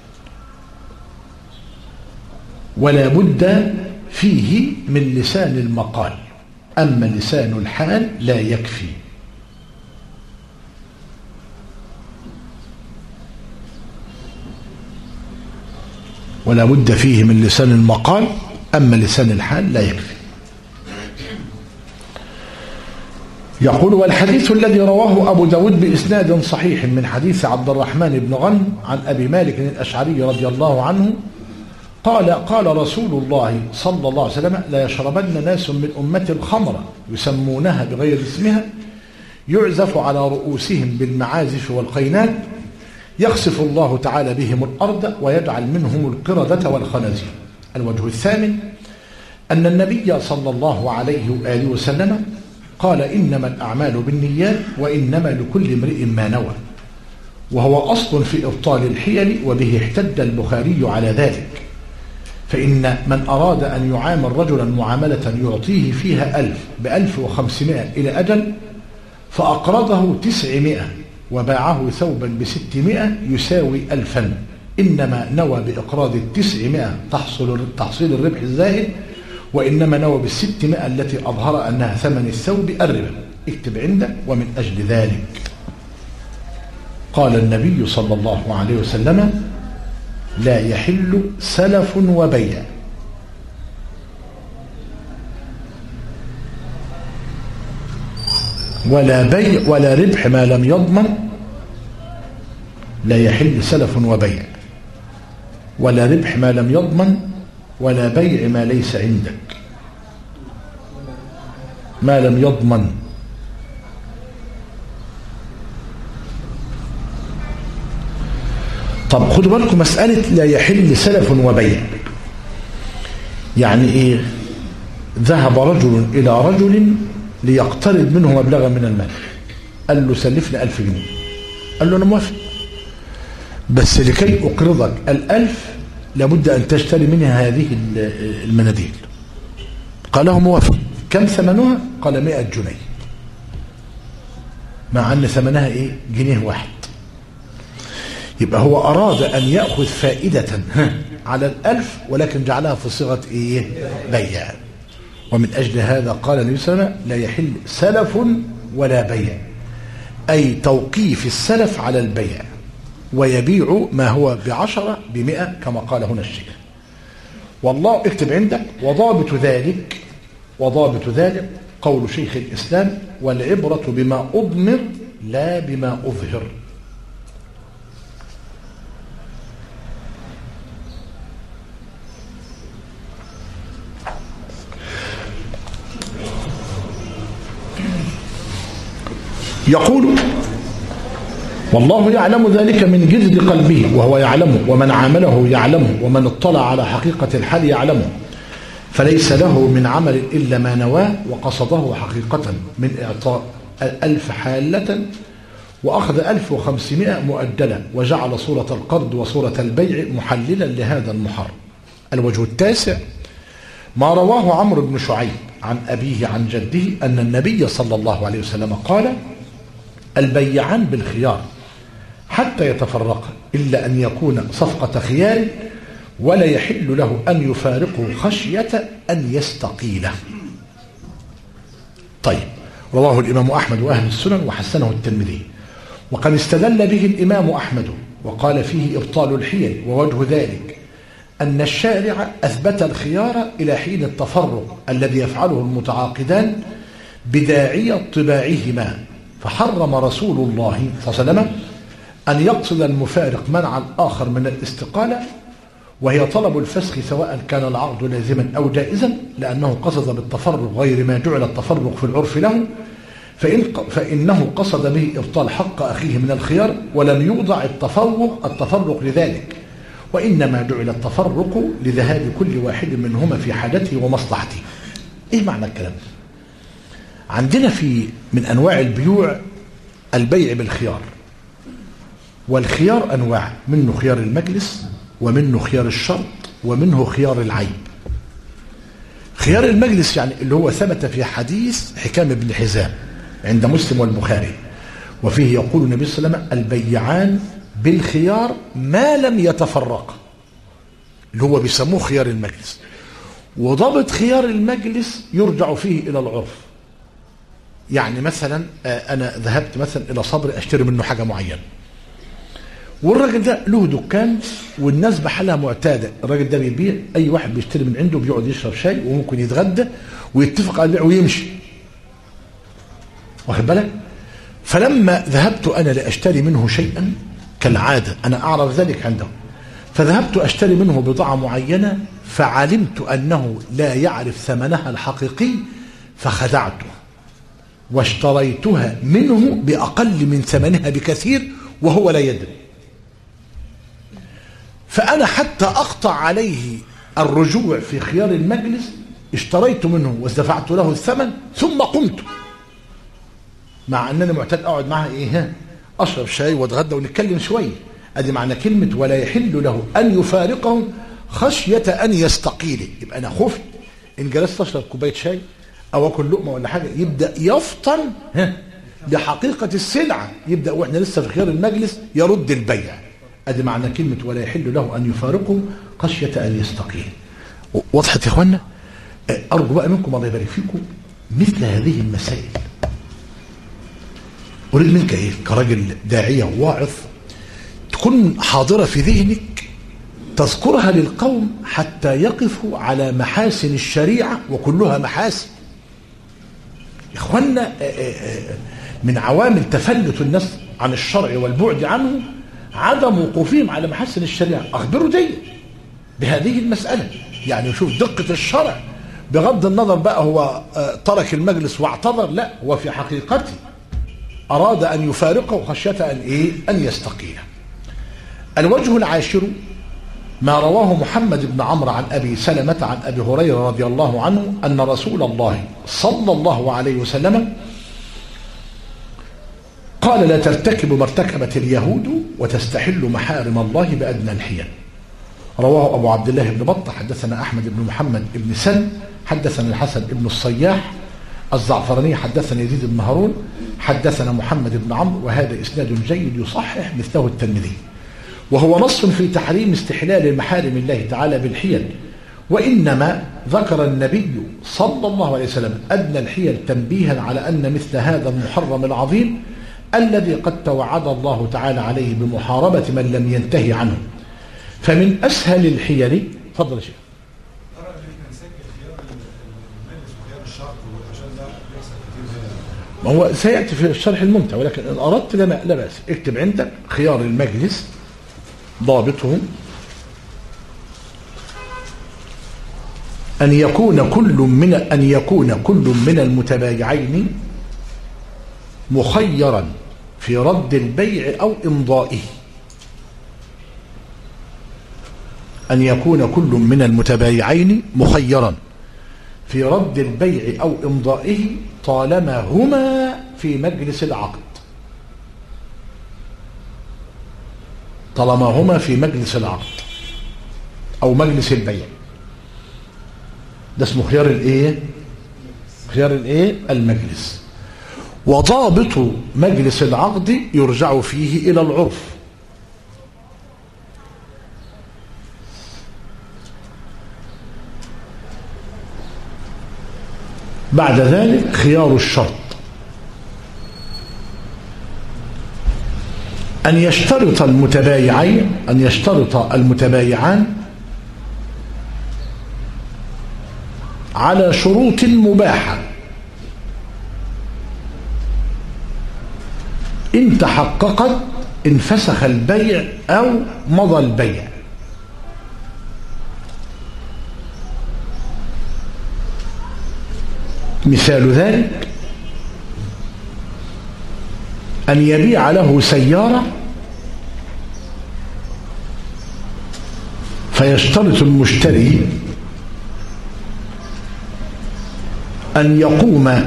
ولا بد فيه من لسان المقال، أما لسان الحال لا يكفي. ولا بد فيه من لسان المقال، أما لسان الحال لا يكفي. يقول: والحديث الذي رواه أبو داود بإسناد صحيح من حديث عبد الرحمن بن غنم عن أبي مالك الأشعري رضي الله عنه قال: قال رسول الله صلى الله عليه وسلم: لا يشربن ناس من أمة الخمر يسمونها بغير اسمها يعزف على رؤوسهم بالمعازف والقينات، يخسف الله تعالى بهم الأرض ويجعل منهم القردة والخنازير. الوجه الثامن أن النبي صلى الله عليه وآله وسلم قال: إنما الأعمال بالنيات وإنما لكل امرئ ما نوى، وهو أصل في إبطال الحيل، وبه احتج البخاري على ذلك. فإن من أراد أن يعامل رجلا معاملة يعطيه فيها 1000 ب1500 إلى أجل، فأقرضه 900 وباعه ثوبا ب600 يساوي 1000، إنما نوى بإقراض 900 تحصيل الربح الزائد، وإنما نوى 600 التي أظهر أنها ثمن الثوب الربا. اكتب عندك: ومن أجل ذلك قال النبي صلى الله عليه وسلم: لا يحل سلف وبيع ولا بيع ولا ربح ما لم يضمن. لا يحل سلف وبيع ولا ربح ما لم يضمن ولا بيع ما ليس عندك ما لم يضمن. طب خدوا بالكم مسألة لا يحل سلف وبيع يعني ايه؟ ذهب رجل إلى رجل ليقترض منه مبلغا من المال، قال له سلفني 1000 جنيه، قال له أنا موافق، بس لكي أقرضك 1000 لابد أن تشتري منها هذه المناديل. قال له موافق. كم ثمنها؟ قال 100 جنيه، مع أن ثمنها إيه؟ جنيه واحد. يبقى هو أراد أن يأخذ فائدة على 1000 ولكن جعلها في صيغة إيه؟ بيع. ومن أجل هذا قال النبي صلى الله عليه وسلم: لا يحل سلف ولا بيع، أي توقيف السلف على البيع، ويبيع ما هو ب10 ب100 كما قال هنا الشيخ. والله اكتب عندك: وضابط ذلك قول شيخ الإسلام: والعبرة بما أضمر لا بما أظهر. يقول: والله يعلم ذلك من جذر قلبه وهو يعلمه، ومن عامله يعلمه، ومن اطلع على حقيقة الحال يعلمه، فليس له من عمل إلا ما نواه وقصده حقيقة من إعطاء 1000 حالة وأخذ 1500 مؤجلة، وجعل صورة القرض وصورة البيع محللا لهذا المحرم. الوجه التاسع ما رواه عمرو بن شعيب عن أبيه عن جده أن النبي صلى الله عليه وسلم قال: البيعان بالخيار حتى يتفرقا إلا أن يكون صفقة خيار، ولا يحل له أن يفارقه خشية أن يستقيله. طيب، رواه الإمام أحمد وأهل السنن وحسنه الترمذي، وقد استدل به الإمام أحمد وقال فيه إبطال الحيل، ووجه ذلك أن الشارع أثبت الخيار إلى حين التفرق الذي يفعله المتعاقدان بداعية طباعهما، فحرم رسول الله صلى الله عليه وسلم أن يقصد المفارق منع الآخر من الاستقالة، وهي طلب الفسخ سواء كان العقد لازما أو جائزا، لأنه قصد بالتفرق غير ما جعل التفرق في العرف له، فإنه قصد به إبطال حق أخيه من الخيار، ولم يوضع التفرق لذلك، وإنما جعل التفرق لذهاب كل واحد منهما في حاجته ومصلحته. إيه معنى الكلام؟ عندنا من أنواع البيوع البيع بالخيار، والخيار أنواع، منه خيار المجلس، ومنه خيار الشرط، ومنه خيار العيب. خيار المجلس يعني اللي هو ثبت في حديث حكام بن حزام عند مسلم والبخاري، وفيه يقول النبي صلى الله عليه وسلم: البيعان بالخيار ما لم يتفرقا، اللي هو بيسموه خيار المجلس. وضبط خيار المجلس يرجع فيه إلى العرف. يعني مثلا أنا ذهبت مثلا إلى صبري أشتري منه حاجة معينة، والراجل ده له دكان والناس بحالها معتادة، الراجل ده بيبيع، أي واحد بيشتري من عنده بيقعد يشرب شاي وممكن يتغدى ويتفق على البيع ويمشي، واخد بالك؟ فلما ذهبت أنا لأشتري منه شيئا كالعادة، أنا أعرف ذلك عنده، فذهبت أشتري منه بضاعة معينة، فعلمت أنه لا يعرف ثمنها الحقيقي، فخدعته واشتريتها منه بأقل من ثمنها بكثير وهو لا يدري. فأنا حتى أقطع عليه الرجوع في خيار المجلس اشتريت منه ودفعت له الثمن ثم قمت، مع أنني معتاد أقعد معها أشرب شاي واتغدى ونتكلم شوية. أدي معنى كلمة ولا يحل له أن يفارقه خشية أن يستقيله. يبقى أنا خفت إن جلست أشرب كوباية شاي أو أكل لقمة ولا حاجة يبدأ يفطن بحقيقة السلعة، يبدأ وإحنا لسه في خيار المجلس يرد البيع. أدي معنى كلمة ولا يحل له أن يفارقه خشية أن يستقيل. وضحت يا إخوانا؟ أرجو بقى منكم الله يبارك فيكم مثل هذه المسائل أريد منك كراجل داعية واعظ تكون حاضرة في ذهنك، تذكرها للقوم حتى يقفوا على محاسن الشريعة، وكلها محاسن. إخوانا، من عوامل تفلت الناس عن الشرع والبعد عنه عدم وقوفهم على محاسن الشريعة. أخبروا دي بهذه المسألة، يعني شوف دقة الشرع، بغض النظر بقى هو ترك المجلس واعتذر، لا، هو في حقيقته أراد أن يفارقه خشية أن يستقيل. الوجه العاشر ما رواه محمد بن عمرو عن أبي سلمة عن أبي هريرة رضي الله عنه أن رسول الله صلى الله عليه وسلم قال: لا ترتكب ما ارتكبت اليهود وتستحل محارم الله بأدنى الحيل. رواه أبو عبد الله بن بطة حدثنا أحمد بن محمد بن سن حدثنا الحسن بن الصياح الزعفراني حدثنا يزيد بن هارون حدثنا محمد بن عمرو، وهذا إسناد جيد يصحح مثله الترمذي، وهو نص في تحريم استحلال محارم الله تعالى بالحيل، وإنما ذكر النبي صلى الله عليه وسلم أدنى الحيل تنبيها على أن مثل هذا المحرم العظيم الذي قد توعد الله تعالى عليه بمحاربة من لم ينتهي عنه، فمن أسهل الحيل. تفضل يا شيخ. ما هو سيأتي في الشرح الممتع، ولكن إن أردت لا بأس، اكتب عندك خيار المجلس ضابطهم أن يكون كل من المتبايعين مخيرا في رد البيع أو إمضائه، أن يكون كل من المتبايعين مخيرا في رد البيع أو إمضائه طالما هما في مجلس العقد، طالما هما في مجلس العقد أو مجلس البيع. ده اسمه خيار الايه؟ خيار الايه؟ المجلس. وضابط مجلس العقد يرجع فيه إلى العرف، بعد ذلك خيار الشرط أن يشترط المتبايعان على شروط مباحة إن تحققت انفسخ البيع أو مضى البيع. مثال ذلك أن يبيع له سيارة فيشترط المشتري أن يقوم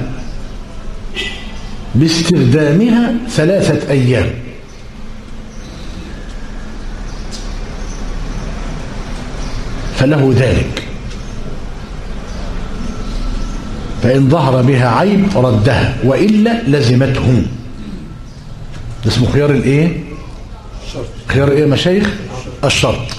باستخدامها 3 أيام، فله ذلك، فإن ظهر بها عيب ردها وإلا لزمته. ده اسمه خيار الايه؟ خيار ايه مشايخ؟ الشرط.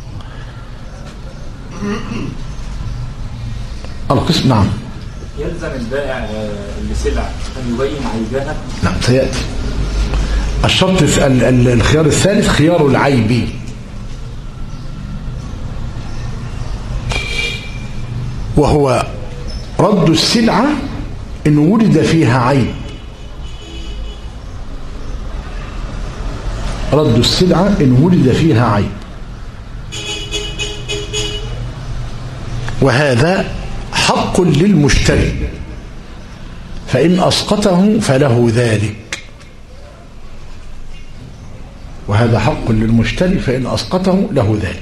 القسم نعم. يلزم البائع لسلعة أن يبين عيبها؟ نعم سيأتي. الشرط الخيار الثالث خيار العيب، وهو رد السلعة إن ولد فيها عيب. رد السلعة إن ولد فيها عيب، وهذا حق للمشتري، فإن أسقطه فله ذلك. وهذا حق للمشتري فإن أسقطه له ذلك.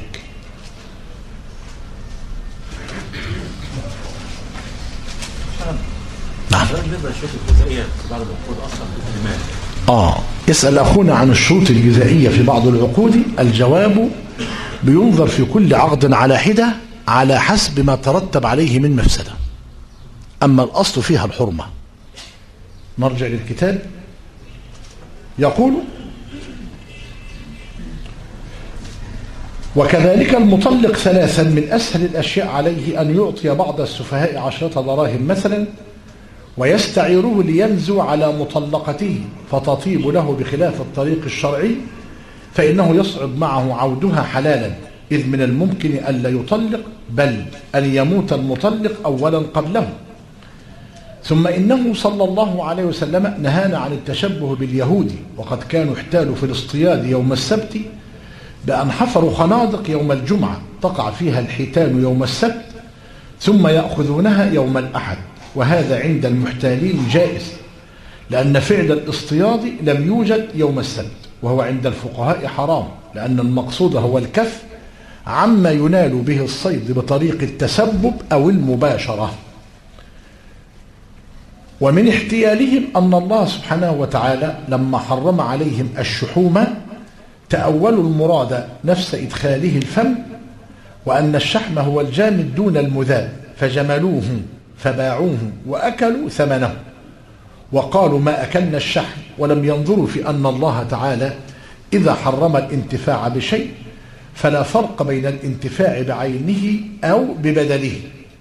نعم. يسأل أخونا عن الشروط الجزائية في بعض العقود. الجواب بينظر في كل عقد على حدة على حسب ما ترتب عليه من مفسدة، أما الأصل فيها الحرمة. نرجع للكتاب. يقول: وكذلك المطلق 3 من أسهل الأشياء عليه أن يعطي بعض السفهاء 10 دراهم مثلا ويستعيره لينزو على مطلقته فتطيب له بخلاف الطريق الشرعي، فإنه يصعب معه عودها حلالا، إذ من الممكن ألا يطلق، بل أن يموت المطلق أولا قبله. ثم إنه صلى الله عليه وسلم نهانا عن التشبه باليهود، وقد كانوا احتالوا في الاصطياد يوم السبت بأن حفروا خنادق يوم الجمعة تقع فيها الحيتان يوم السبت ثم يأخذونها يوم الأحد، وهذا عند المحتالين جائز، لأن فعل الاصطياد لم يوجد يوم السبت، وهو عند الفقهاء حرام، لأن المقصود هو الكف عما ينال به الصيد بطريق التسبب أو المباشرة. ومن احتيالهم أن الله سبحانه وتعالى لما حرم عليهم الشحوم تأولوا المراد نفس إدخاله الفم، وأن الشحم هو الجامد دون المذاب، فجملوه فباعوه وأكلوا ثمنه، وقالوا ما أكلنا الشحم، ولم ينظروا في أن الله تعالى إذا حرم الانتفاع بشيء فلا فرق بين الانتفاع بعينه أو ببدله،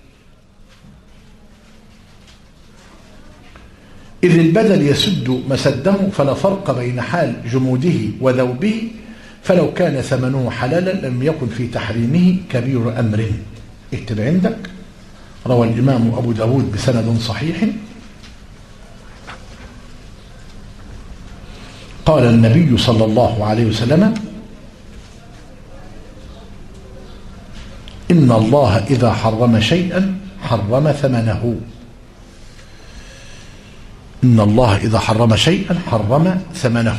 إذ البدل يسد مسده، فلا فرق بين حال جموده وذوبه، فلو كان ثمنه حلالا لم يكن في تحريمه كبير أمر. اكتب عندك. روى الإمام أبو داود بسند صحيح قال النبي صلى الله عليه وسلم: إن الله إذا حرم شيئا حرم ثمنه. إن الله إذا حرم شيئا حرم ثمنه.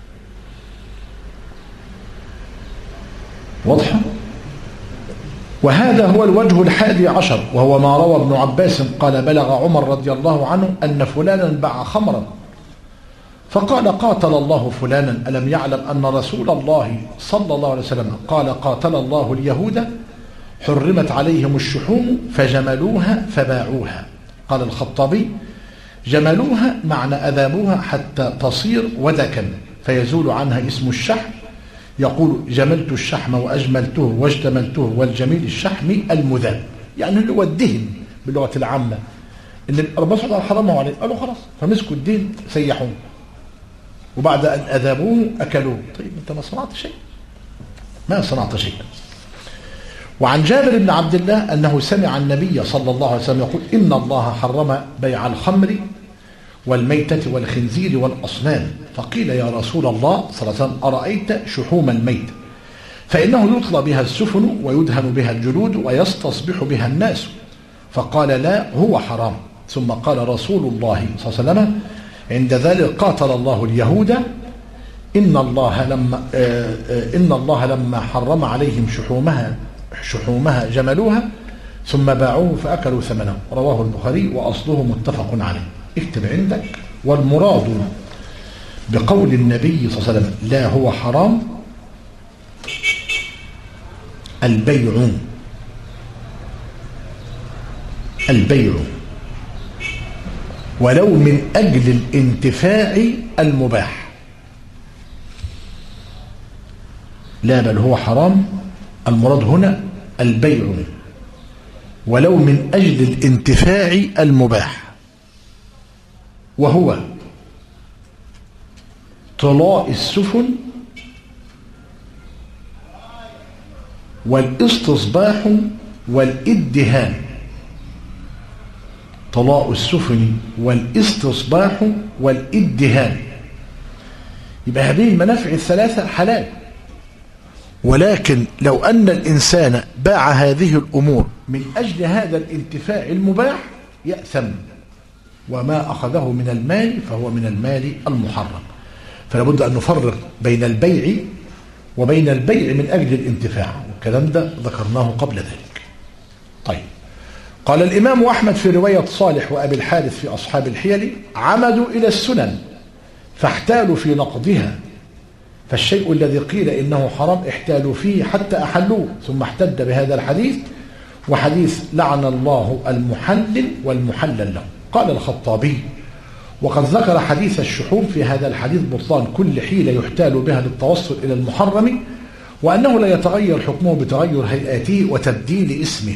واضح؟ وهذا هو الوجه 11، وهو ما روى ابن عباس قال بلغ عمر رضي الله عنه أن فلانا باع خمرا فقال قاتل الله فلانا، ألم يعلم أن رسول الله صلى الله عليه وسلم قال قاتل الله اليهود حرمت عليهم الشحوم فجملوها فباعوها. قال الخطابي جملوها معنى أذابوها حتى تصير ودكا فيزول عنها اسم الشحم، يقول جملت الشحم وأجملته واجتملته والجميل الشحم المذاب، يعني اللي هو الدهن باللغة العامة اللي ربنا سبحانه حرمه عليه، قالوا خلاص فمسكوا الدهن سيحوه وبعد أن أذابوه أكلوه. طيب أنت ما صنعت شيء، ما صنعت شيء. وعن جابر بن عبد الله أنه سمع النبي صلى الله عليه وسلم يقول إن الله حرم بيع الخمر والميتة والخنزير والأصنام، فقيل يا رسول الله صلى الله عليه وسلم أرأيت شحوم الميت فإنه يطلى بها السفن ويدهن بها الجلود ويستصبح بها الناس، فقال لا هو حرام. ثم قال رسول الله صلى الله عليه وسلم عند ذلك قاتل الله اليهود إن الله لما حرم عليهم شحومها جملوها ثم باعوه فأكلوا ثمنه. رواه البخاري وأصله متفق عليه. اكتب عندك والمراد بقول النبي صلى الله عليه وسلم لا هو حرام البيع ولو من أجل الانتفاع المباح. لا بل هو حرام، المراد هنا البيع ولو من أجل الانتفاع المباح، وهو طلاء السفن والاستصباح والادهان. طلاء السفن والاستصباح والادهان، يبقى هذه المنافع الثلاثة حلال، ولكن لو أن الإنسان باع هذه الأمور من أجل هذا الانتفاع المباح يأثم، وما أخذه من المال فهو من المال المحرم. فلا بد أن نفرق بين البيع وبين البيع من أجل الانتفاع، والكلام ده ذكرناه قبل ذلك. طيب، قال الإمام أحمد في رواية صالح وأبي الحارث في أصحاب الحيل عمدوا إلى السنن فاحتالوا في نقضها، فالشيء الذي قيل إنه حرام احتالوا فيه حتى أحلوه، ثم احتج بهذا الحديث وحديث لعن الله المحلل والمحلل له. قال الخطابي وقد ذكر حديث الشحوم في هذا الحديث بطلان كل حيلة يحتال بها للتوصل إلى المحرم، وأنه لا يتغير حكمه بتغير هيئاته وتبديل اسمه.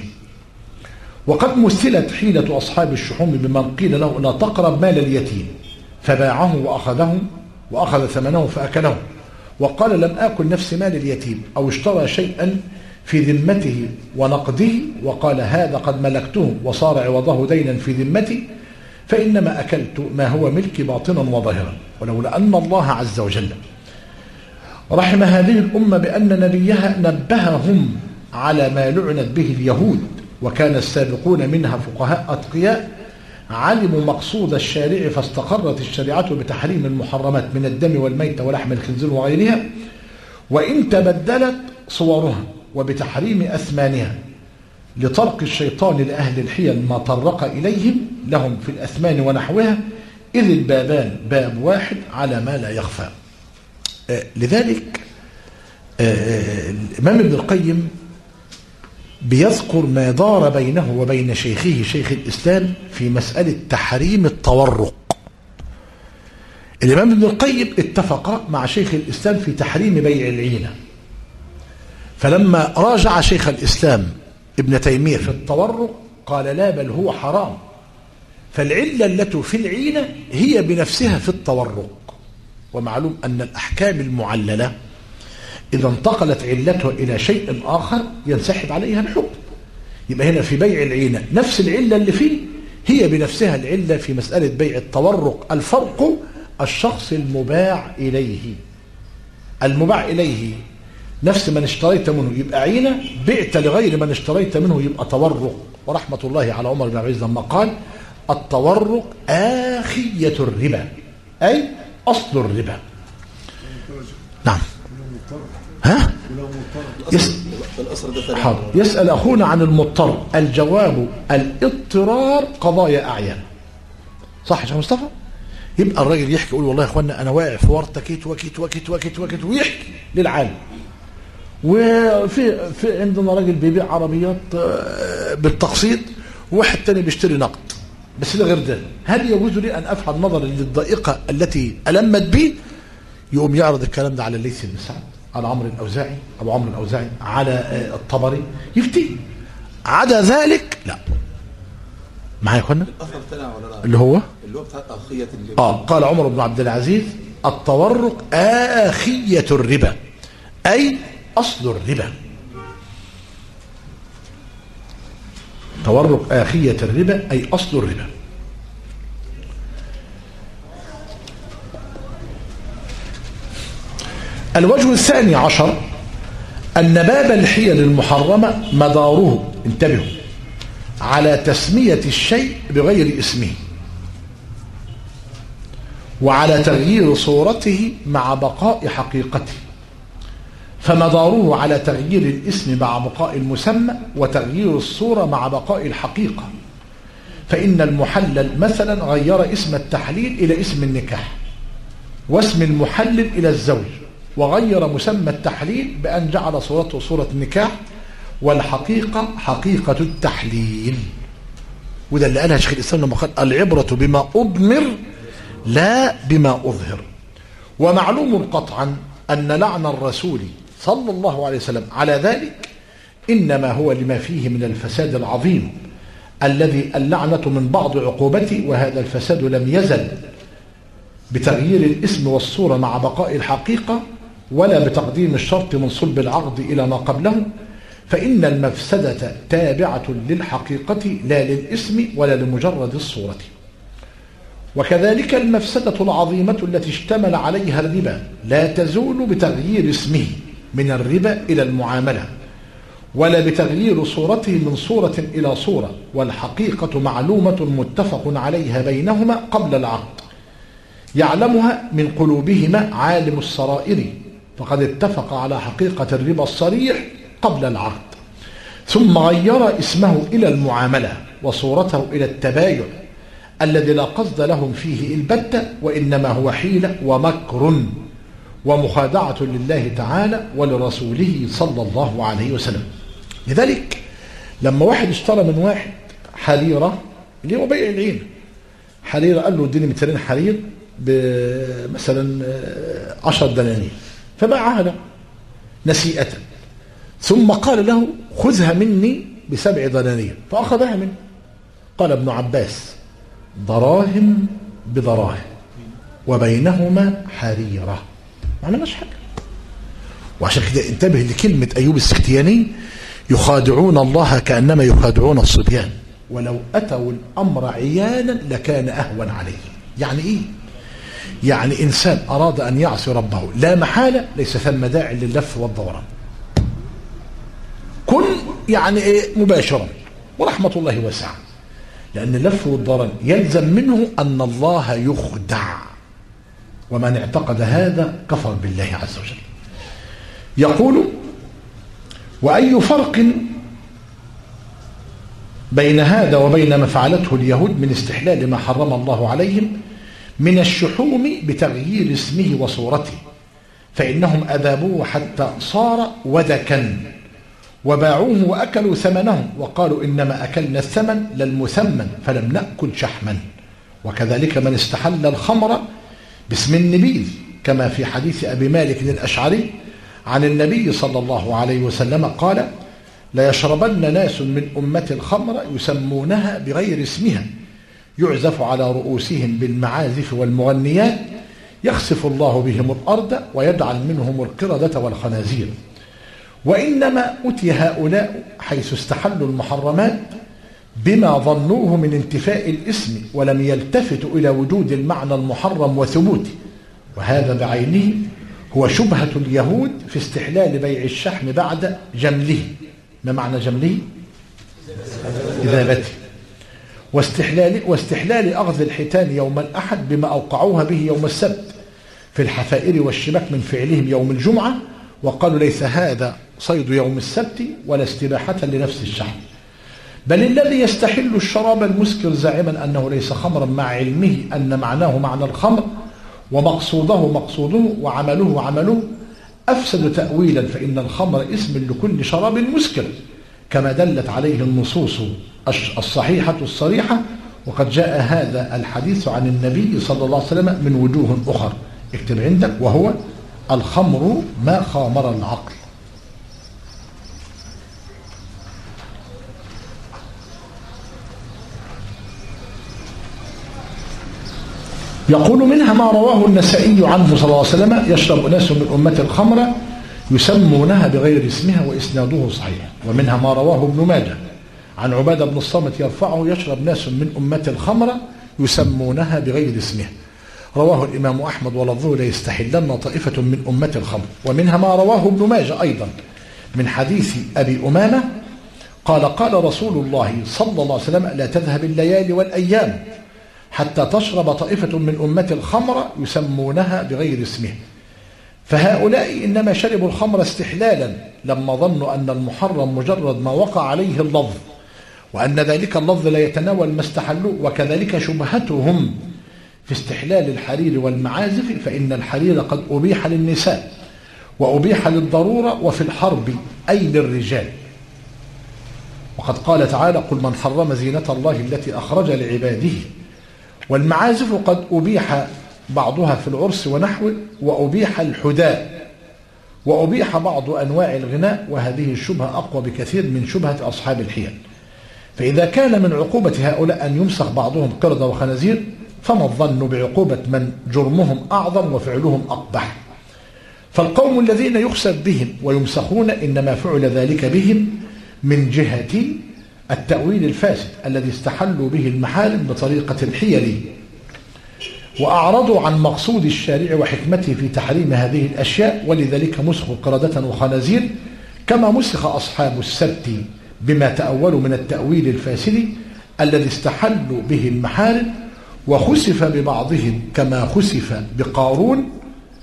وقد مثلت حيلة أصحاب الشحوم بمن قيل له لا تقرب مال اليتيم فباعه وأخذ ثمنه فأكله، وقال لم آكل نفس مال اليتيم، أو اشترى شيئا في ذمته ونقده وقال هذا قد ملكته وصار عوضه دينا في ذمتي، فإنما أكلت ما هو ملكي باطنا وظاهرا. ولولا أن الله عز وجل رحم هذه الأمة بأن نبيها نبههم على ما لعنت به اليهود، وكان السابقون منها فقهاء أتقياء علموا مقصود الشارع فاستقرت الشريعة بتحريم المحرمات من الدم والميت ولحم الخنزير وغيرها، وإن تبدلت صورها وبتحريم أثمانها لطرق الشيطان لأهل الحيل ما طرق إليهم لهم في الأثمان ونحوها، إذ البابان باب واحد على ما لا يخفى. لذلك الإمام ابن القيم بيذكر ما دار بينه وبين شيخه شيخ الإسلام في مسألة تحريم التورق. الإمام ابن القيم اتفق مع شيخ الإسلام في تحريم بيع العينة، فلما راجع شيخ الإسلام ابن تيمية في التورق قال لا بل هو حرام، فالعلة التي في العينة هي بنفسها في التورق. ومعلوم أن الأحكام المعللة إذا انتقلت علتها إلى شيء آخر ينسحب عليها الحكم. يبقى هنا في بيع العينة نفس العلة اللي فيه هي بنفسها العلة في مسألة بيع التورق. الفرق الشخص المباع إليه، المباع إليه نفس من اشتريت منه يبقى عينة، بعت لغير من اشتريت منه يبقى تورق. ورحمة الله على عمر بن عبد العزيز لما قال التورق آخية الربا أي أصل الربا. نعم. ها؟ يسأل أخونا عن المضطر. الجواب الاضطرار قضايا أعيان. صح يا شيخ مصطفى؟ يبقى الراجل يحكي يقول والله يا اخوانا انا واقع في ورطه كيت وكيت وكيت وكيت وكيت ويحكي للعالم. وفي عندنا راجل بيبيع عربيات بالتقسيط وواحد تاني بيشتري نقد بس ده غير ده. هل يجوز لي ان افعل نظرا للضائقه التي المت بي؟ يقوم يعرض الكلام ده على الليث بن سعد، على عمرو الاوزاعي، ابو عمرو الاوزاعي، على الطبري، يفتي. عدا ذلك لا. معايا يا اخوانا؟ اللي هو بتاع اخيه الربا. قال عمر بن عبد العزيز التورق آخية الربا أي أصل الربا. تورق آخية الربا أي أصل الربا. الوجه الثاني عشر أن باب الحيل المحرمة مداره، انتبهوا، على تسمية الشيء بغير اسمه وعلى تغيير صورته مع بقاء حقيقته، فمداره على تغيير الاسم مع بقاء المسمى وتغيير الصورة مع بقاء الحقيقة. فإن المحلل مثلا غير اسم التحليل إلى اسم النكاح واسم المحلل إلى الزوج، وغير مسمى التحليل بأن جعل صورته صورة النكاح والحقيقة حقيقة التحليل. وده اللي قالها شيخ الإسلام لما قال العبرة بما أضمر لا بما أظهر. ومعلوم قطعا أن لعن الرسول صلى الله عليه وسلم على ذلك إنما هو لما فيه من الفساد العظيم الذي اللعنة من بعض عقوبته، وهذا الفساد لم يزل بتغيير الاسم والصورة مع بقاء الحقيقة ولا بتقديم الشرط من صلب العقد إلى ما قبله، فإن المفسدة تابعة للحقيقة لا للاسم ولا لمجرد الصورة. وكذلك المفسدة العظيمة التي اشتمل عليها الربا لا تزول بتغيير اسمه من الربا إلى المعاملة ولا بتغيير صورته من صورة إلى صورة، والحقيقة معلومة متفق عليها بينهما قبل العقد يعلمها من قلوبهما عالم السرائر، فقد اتفق على حقيقة الربا الصريح قبل العقد، ثم غير اسمه إلى المعاملة وصورته إلى التبايع الذي لا قصد لهم فيه البتة، وإنما هو حيلة ومكر ومخادعة لله تعالى ولرسوله صلى الله عليه وسلم. لذلك لما واحد اشترى من واحد حريرة اللي هو بيع العين، حريرة قال له اديني 200 حرير مثلا 10 دنانير، فباعها له نسيئة، ثم قال له خذها مني ب7 دنانير، فأخذها منه. قال ابن عباس دراهم بدراهم وبينهما حريرة، ما عملناش حاجة. وعشان كده انتبه لكلمة أيوب السختياني يخادعون الله كأنما يخادعون الصبيان ولو أتوا الأمر عيانا لكان أهون عليه. يعني إيه؟ يعني إنسان أراد أن يعصي ربه لا محالة ليس ثم داع لللف والدوران، كن يعني إيه مباشرا، ورحمة الله واسعة، لأن اللف والدوران يلزم منه أن الله يخدع، ومن اعتقد هذا كفر بالله عز وجل. يقول وأي فرق بين هذا وبين ما فعلته اليهود من استحلال ما حرم الله عليهم من الشحوم بتغيير اسمه وصورته، فإنهم أذابوه حتى صار ودكا وباعوه وأكلوا ثمنهم وقالوا إنما أكلنا الثمن للمثمن فلم نأكل شحما. وكذلك من استحل الخمر باسم النبيذ كما في حديث أبي مالك الأشعري عن النبي صلى الله عليه وسلم قال لا يشربن ناس من أمة الخمر يسمونها بغير اسمها يعزف على رؤوسهم بالمعازف والمغنيات يخسف الله بهم الأرض ويجعل منهم القردة والخنازير. وإنما أتي هؤلاء حيث استحلوا المحرمات بما ظنوه من انتفاء الاسم ولم يلتفتوا إلى وجود المعنى المحرم وثبوته، وهذا بعينه هو شبهة اليهود في استحلال بيع الشحم بعد جمله. ما معنى جمله؟ إذابته. واستحلال أخذ الحيتان يوم الأحد بما أوقعوها به يوم السبت في الحفائر والشبك من فعلهم يوم الجمعة، وقالوا ليس هذا صيد يوم السبت ولا استباحة لنفس الشحم، بل الذي يستحل الشراب المسكر زاعما أنه ليس خمرا مع علمه أن معناه معنى الخمر ومقصوده وعمله أفسد تأويلا، فإن الخمر اسم لكل شراب مسكر كما دلت عليه النصوص الصحيحة الصريحة، وقد جاء هذا الحديث عن النبي صلى الله عليه وسلم من وجوه أخرى. اكتب عندك: وهو الخمر ما خامر العقل. يقول: منها ما رواه النسائي عنه صلى الله عليه وسلم: يشرب ناس من أمة الخمر يسمونها بغير اسمها، وإسناده صحيح. ومنها ما رواه ابن ماجه عن عبادة بن الصامت يرفعه: يشرب ناس من أمة الخمر يسمونها بغير اسمها. رواه الإمام أحمد ولفظه: ليستحلن طائفة من أمة الخمر. ومنها ما رواه ابن ماجه أيضا من حديث أبي أمامة قال: قال رسول الله صلى الله عليه وسلم: لا تذهب الليالي والأيام حتى تشرب طائفة من أمة الخمر يسمونها بغير اسمها. فهؤلاء إنما شربوا الخمر استحلالا لما ظنوا أن المحرم مجرد ما وقع عليه اللفظ، وأن ذلك اللفظ لا يتناول ما استحلوه. وكذلك شبهتهم في استحلال الحرير والمعازف، فإن الحرير قد أبيح للنساء وأبيح للضرورة وفي الحرب أي للرجال، وقد قال تعالى: قل من حرم زينة الله التي أخرج لعباده. والمعازف قد أبيح بعضها في العرس ونحوه، وأبيح الحداء، وأبيح بعض أنواع الغناء، وهذه الشبهة أقوى بكثير من شبهة أصحاب الحيل. فإذا كان من عقوبة هؤلاء أن يمسخ بعضهم قردة وخنازير، فما الظن بعقوبة من جرمهم أعظم وفعلهم أقبح؟ فالقوم الذين يخسف بهم ويمسخون إنما فعل ذلك بهم من جهة التأويل الفاسد الذي استحلوا به المحارم بطريقة الحيل، وأعرضوا عن مقصود الشارع وحكمته في تحريم هذه الأشياء، ولذلك مسخوا قردة وخنازير كما مسخ أصحاب السبت بما تأولوا من التأويل الفاسد الذي استحلوا به المحارم، وخسف ببعضهم كما خسف بقارون،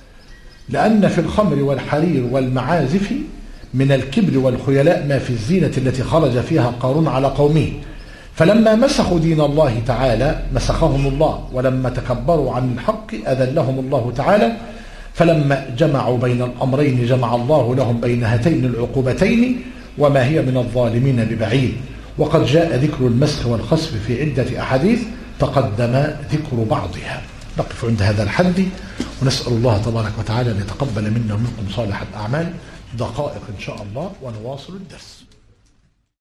لأن في الخمر والحرير والمعازف من الكبر والخيلاء ما في الزينة التي خرج فيها قارون على قومه، فلما مسخوا دين الله تعالى مسخهم الله، ولما تكبروا عن الحق أذلهم الله تعالى، فلما جمعوا بين الأمرين جمع الله لهم بين هاتين العقوبتين، وما هي من الظالمين ببعيد. وقد جاء ذكر المسخ والخسف في عدة أحاديث تقدم ذكر بعضها. نقف عند هذا الحد، ونسأل الله تبارك وتعالى أن يتقبل منا ومنكم صالح الأعمال. دقائق إن شاء الله ونواصل الدرس.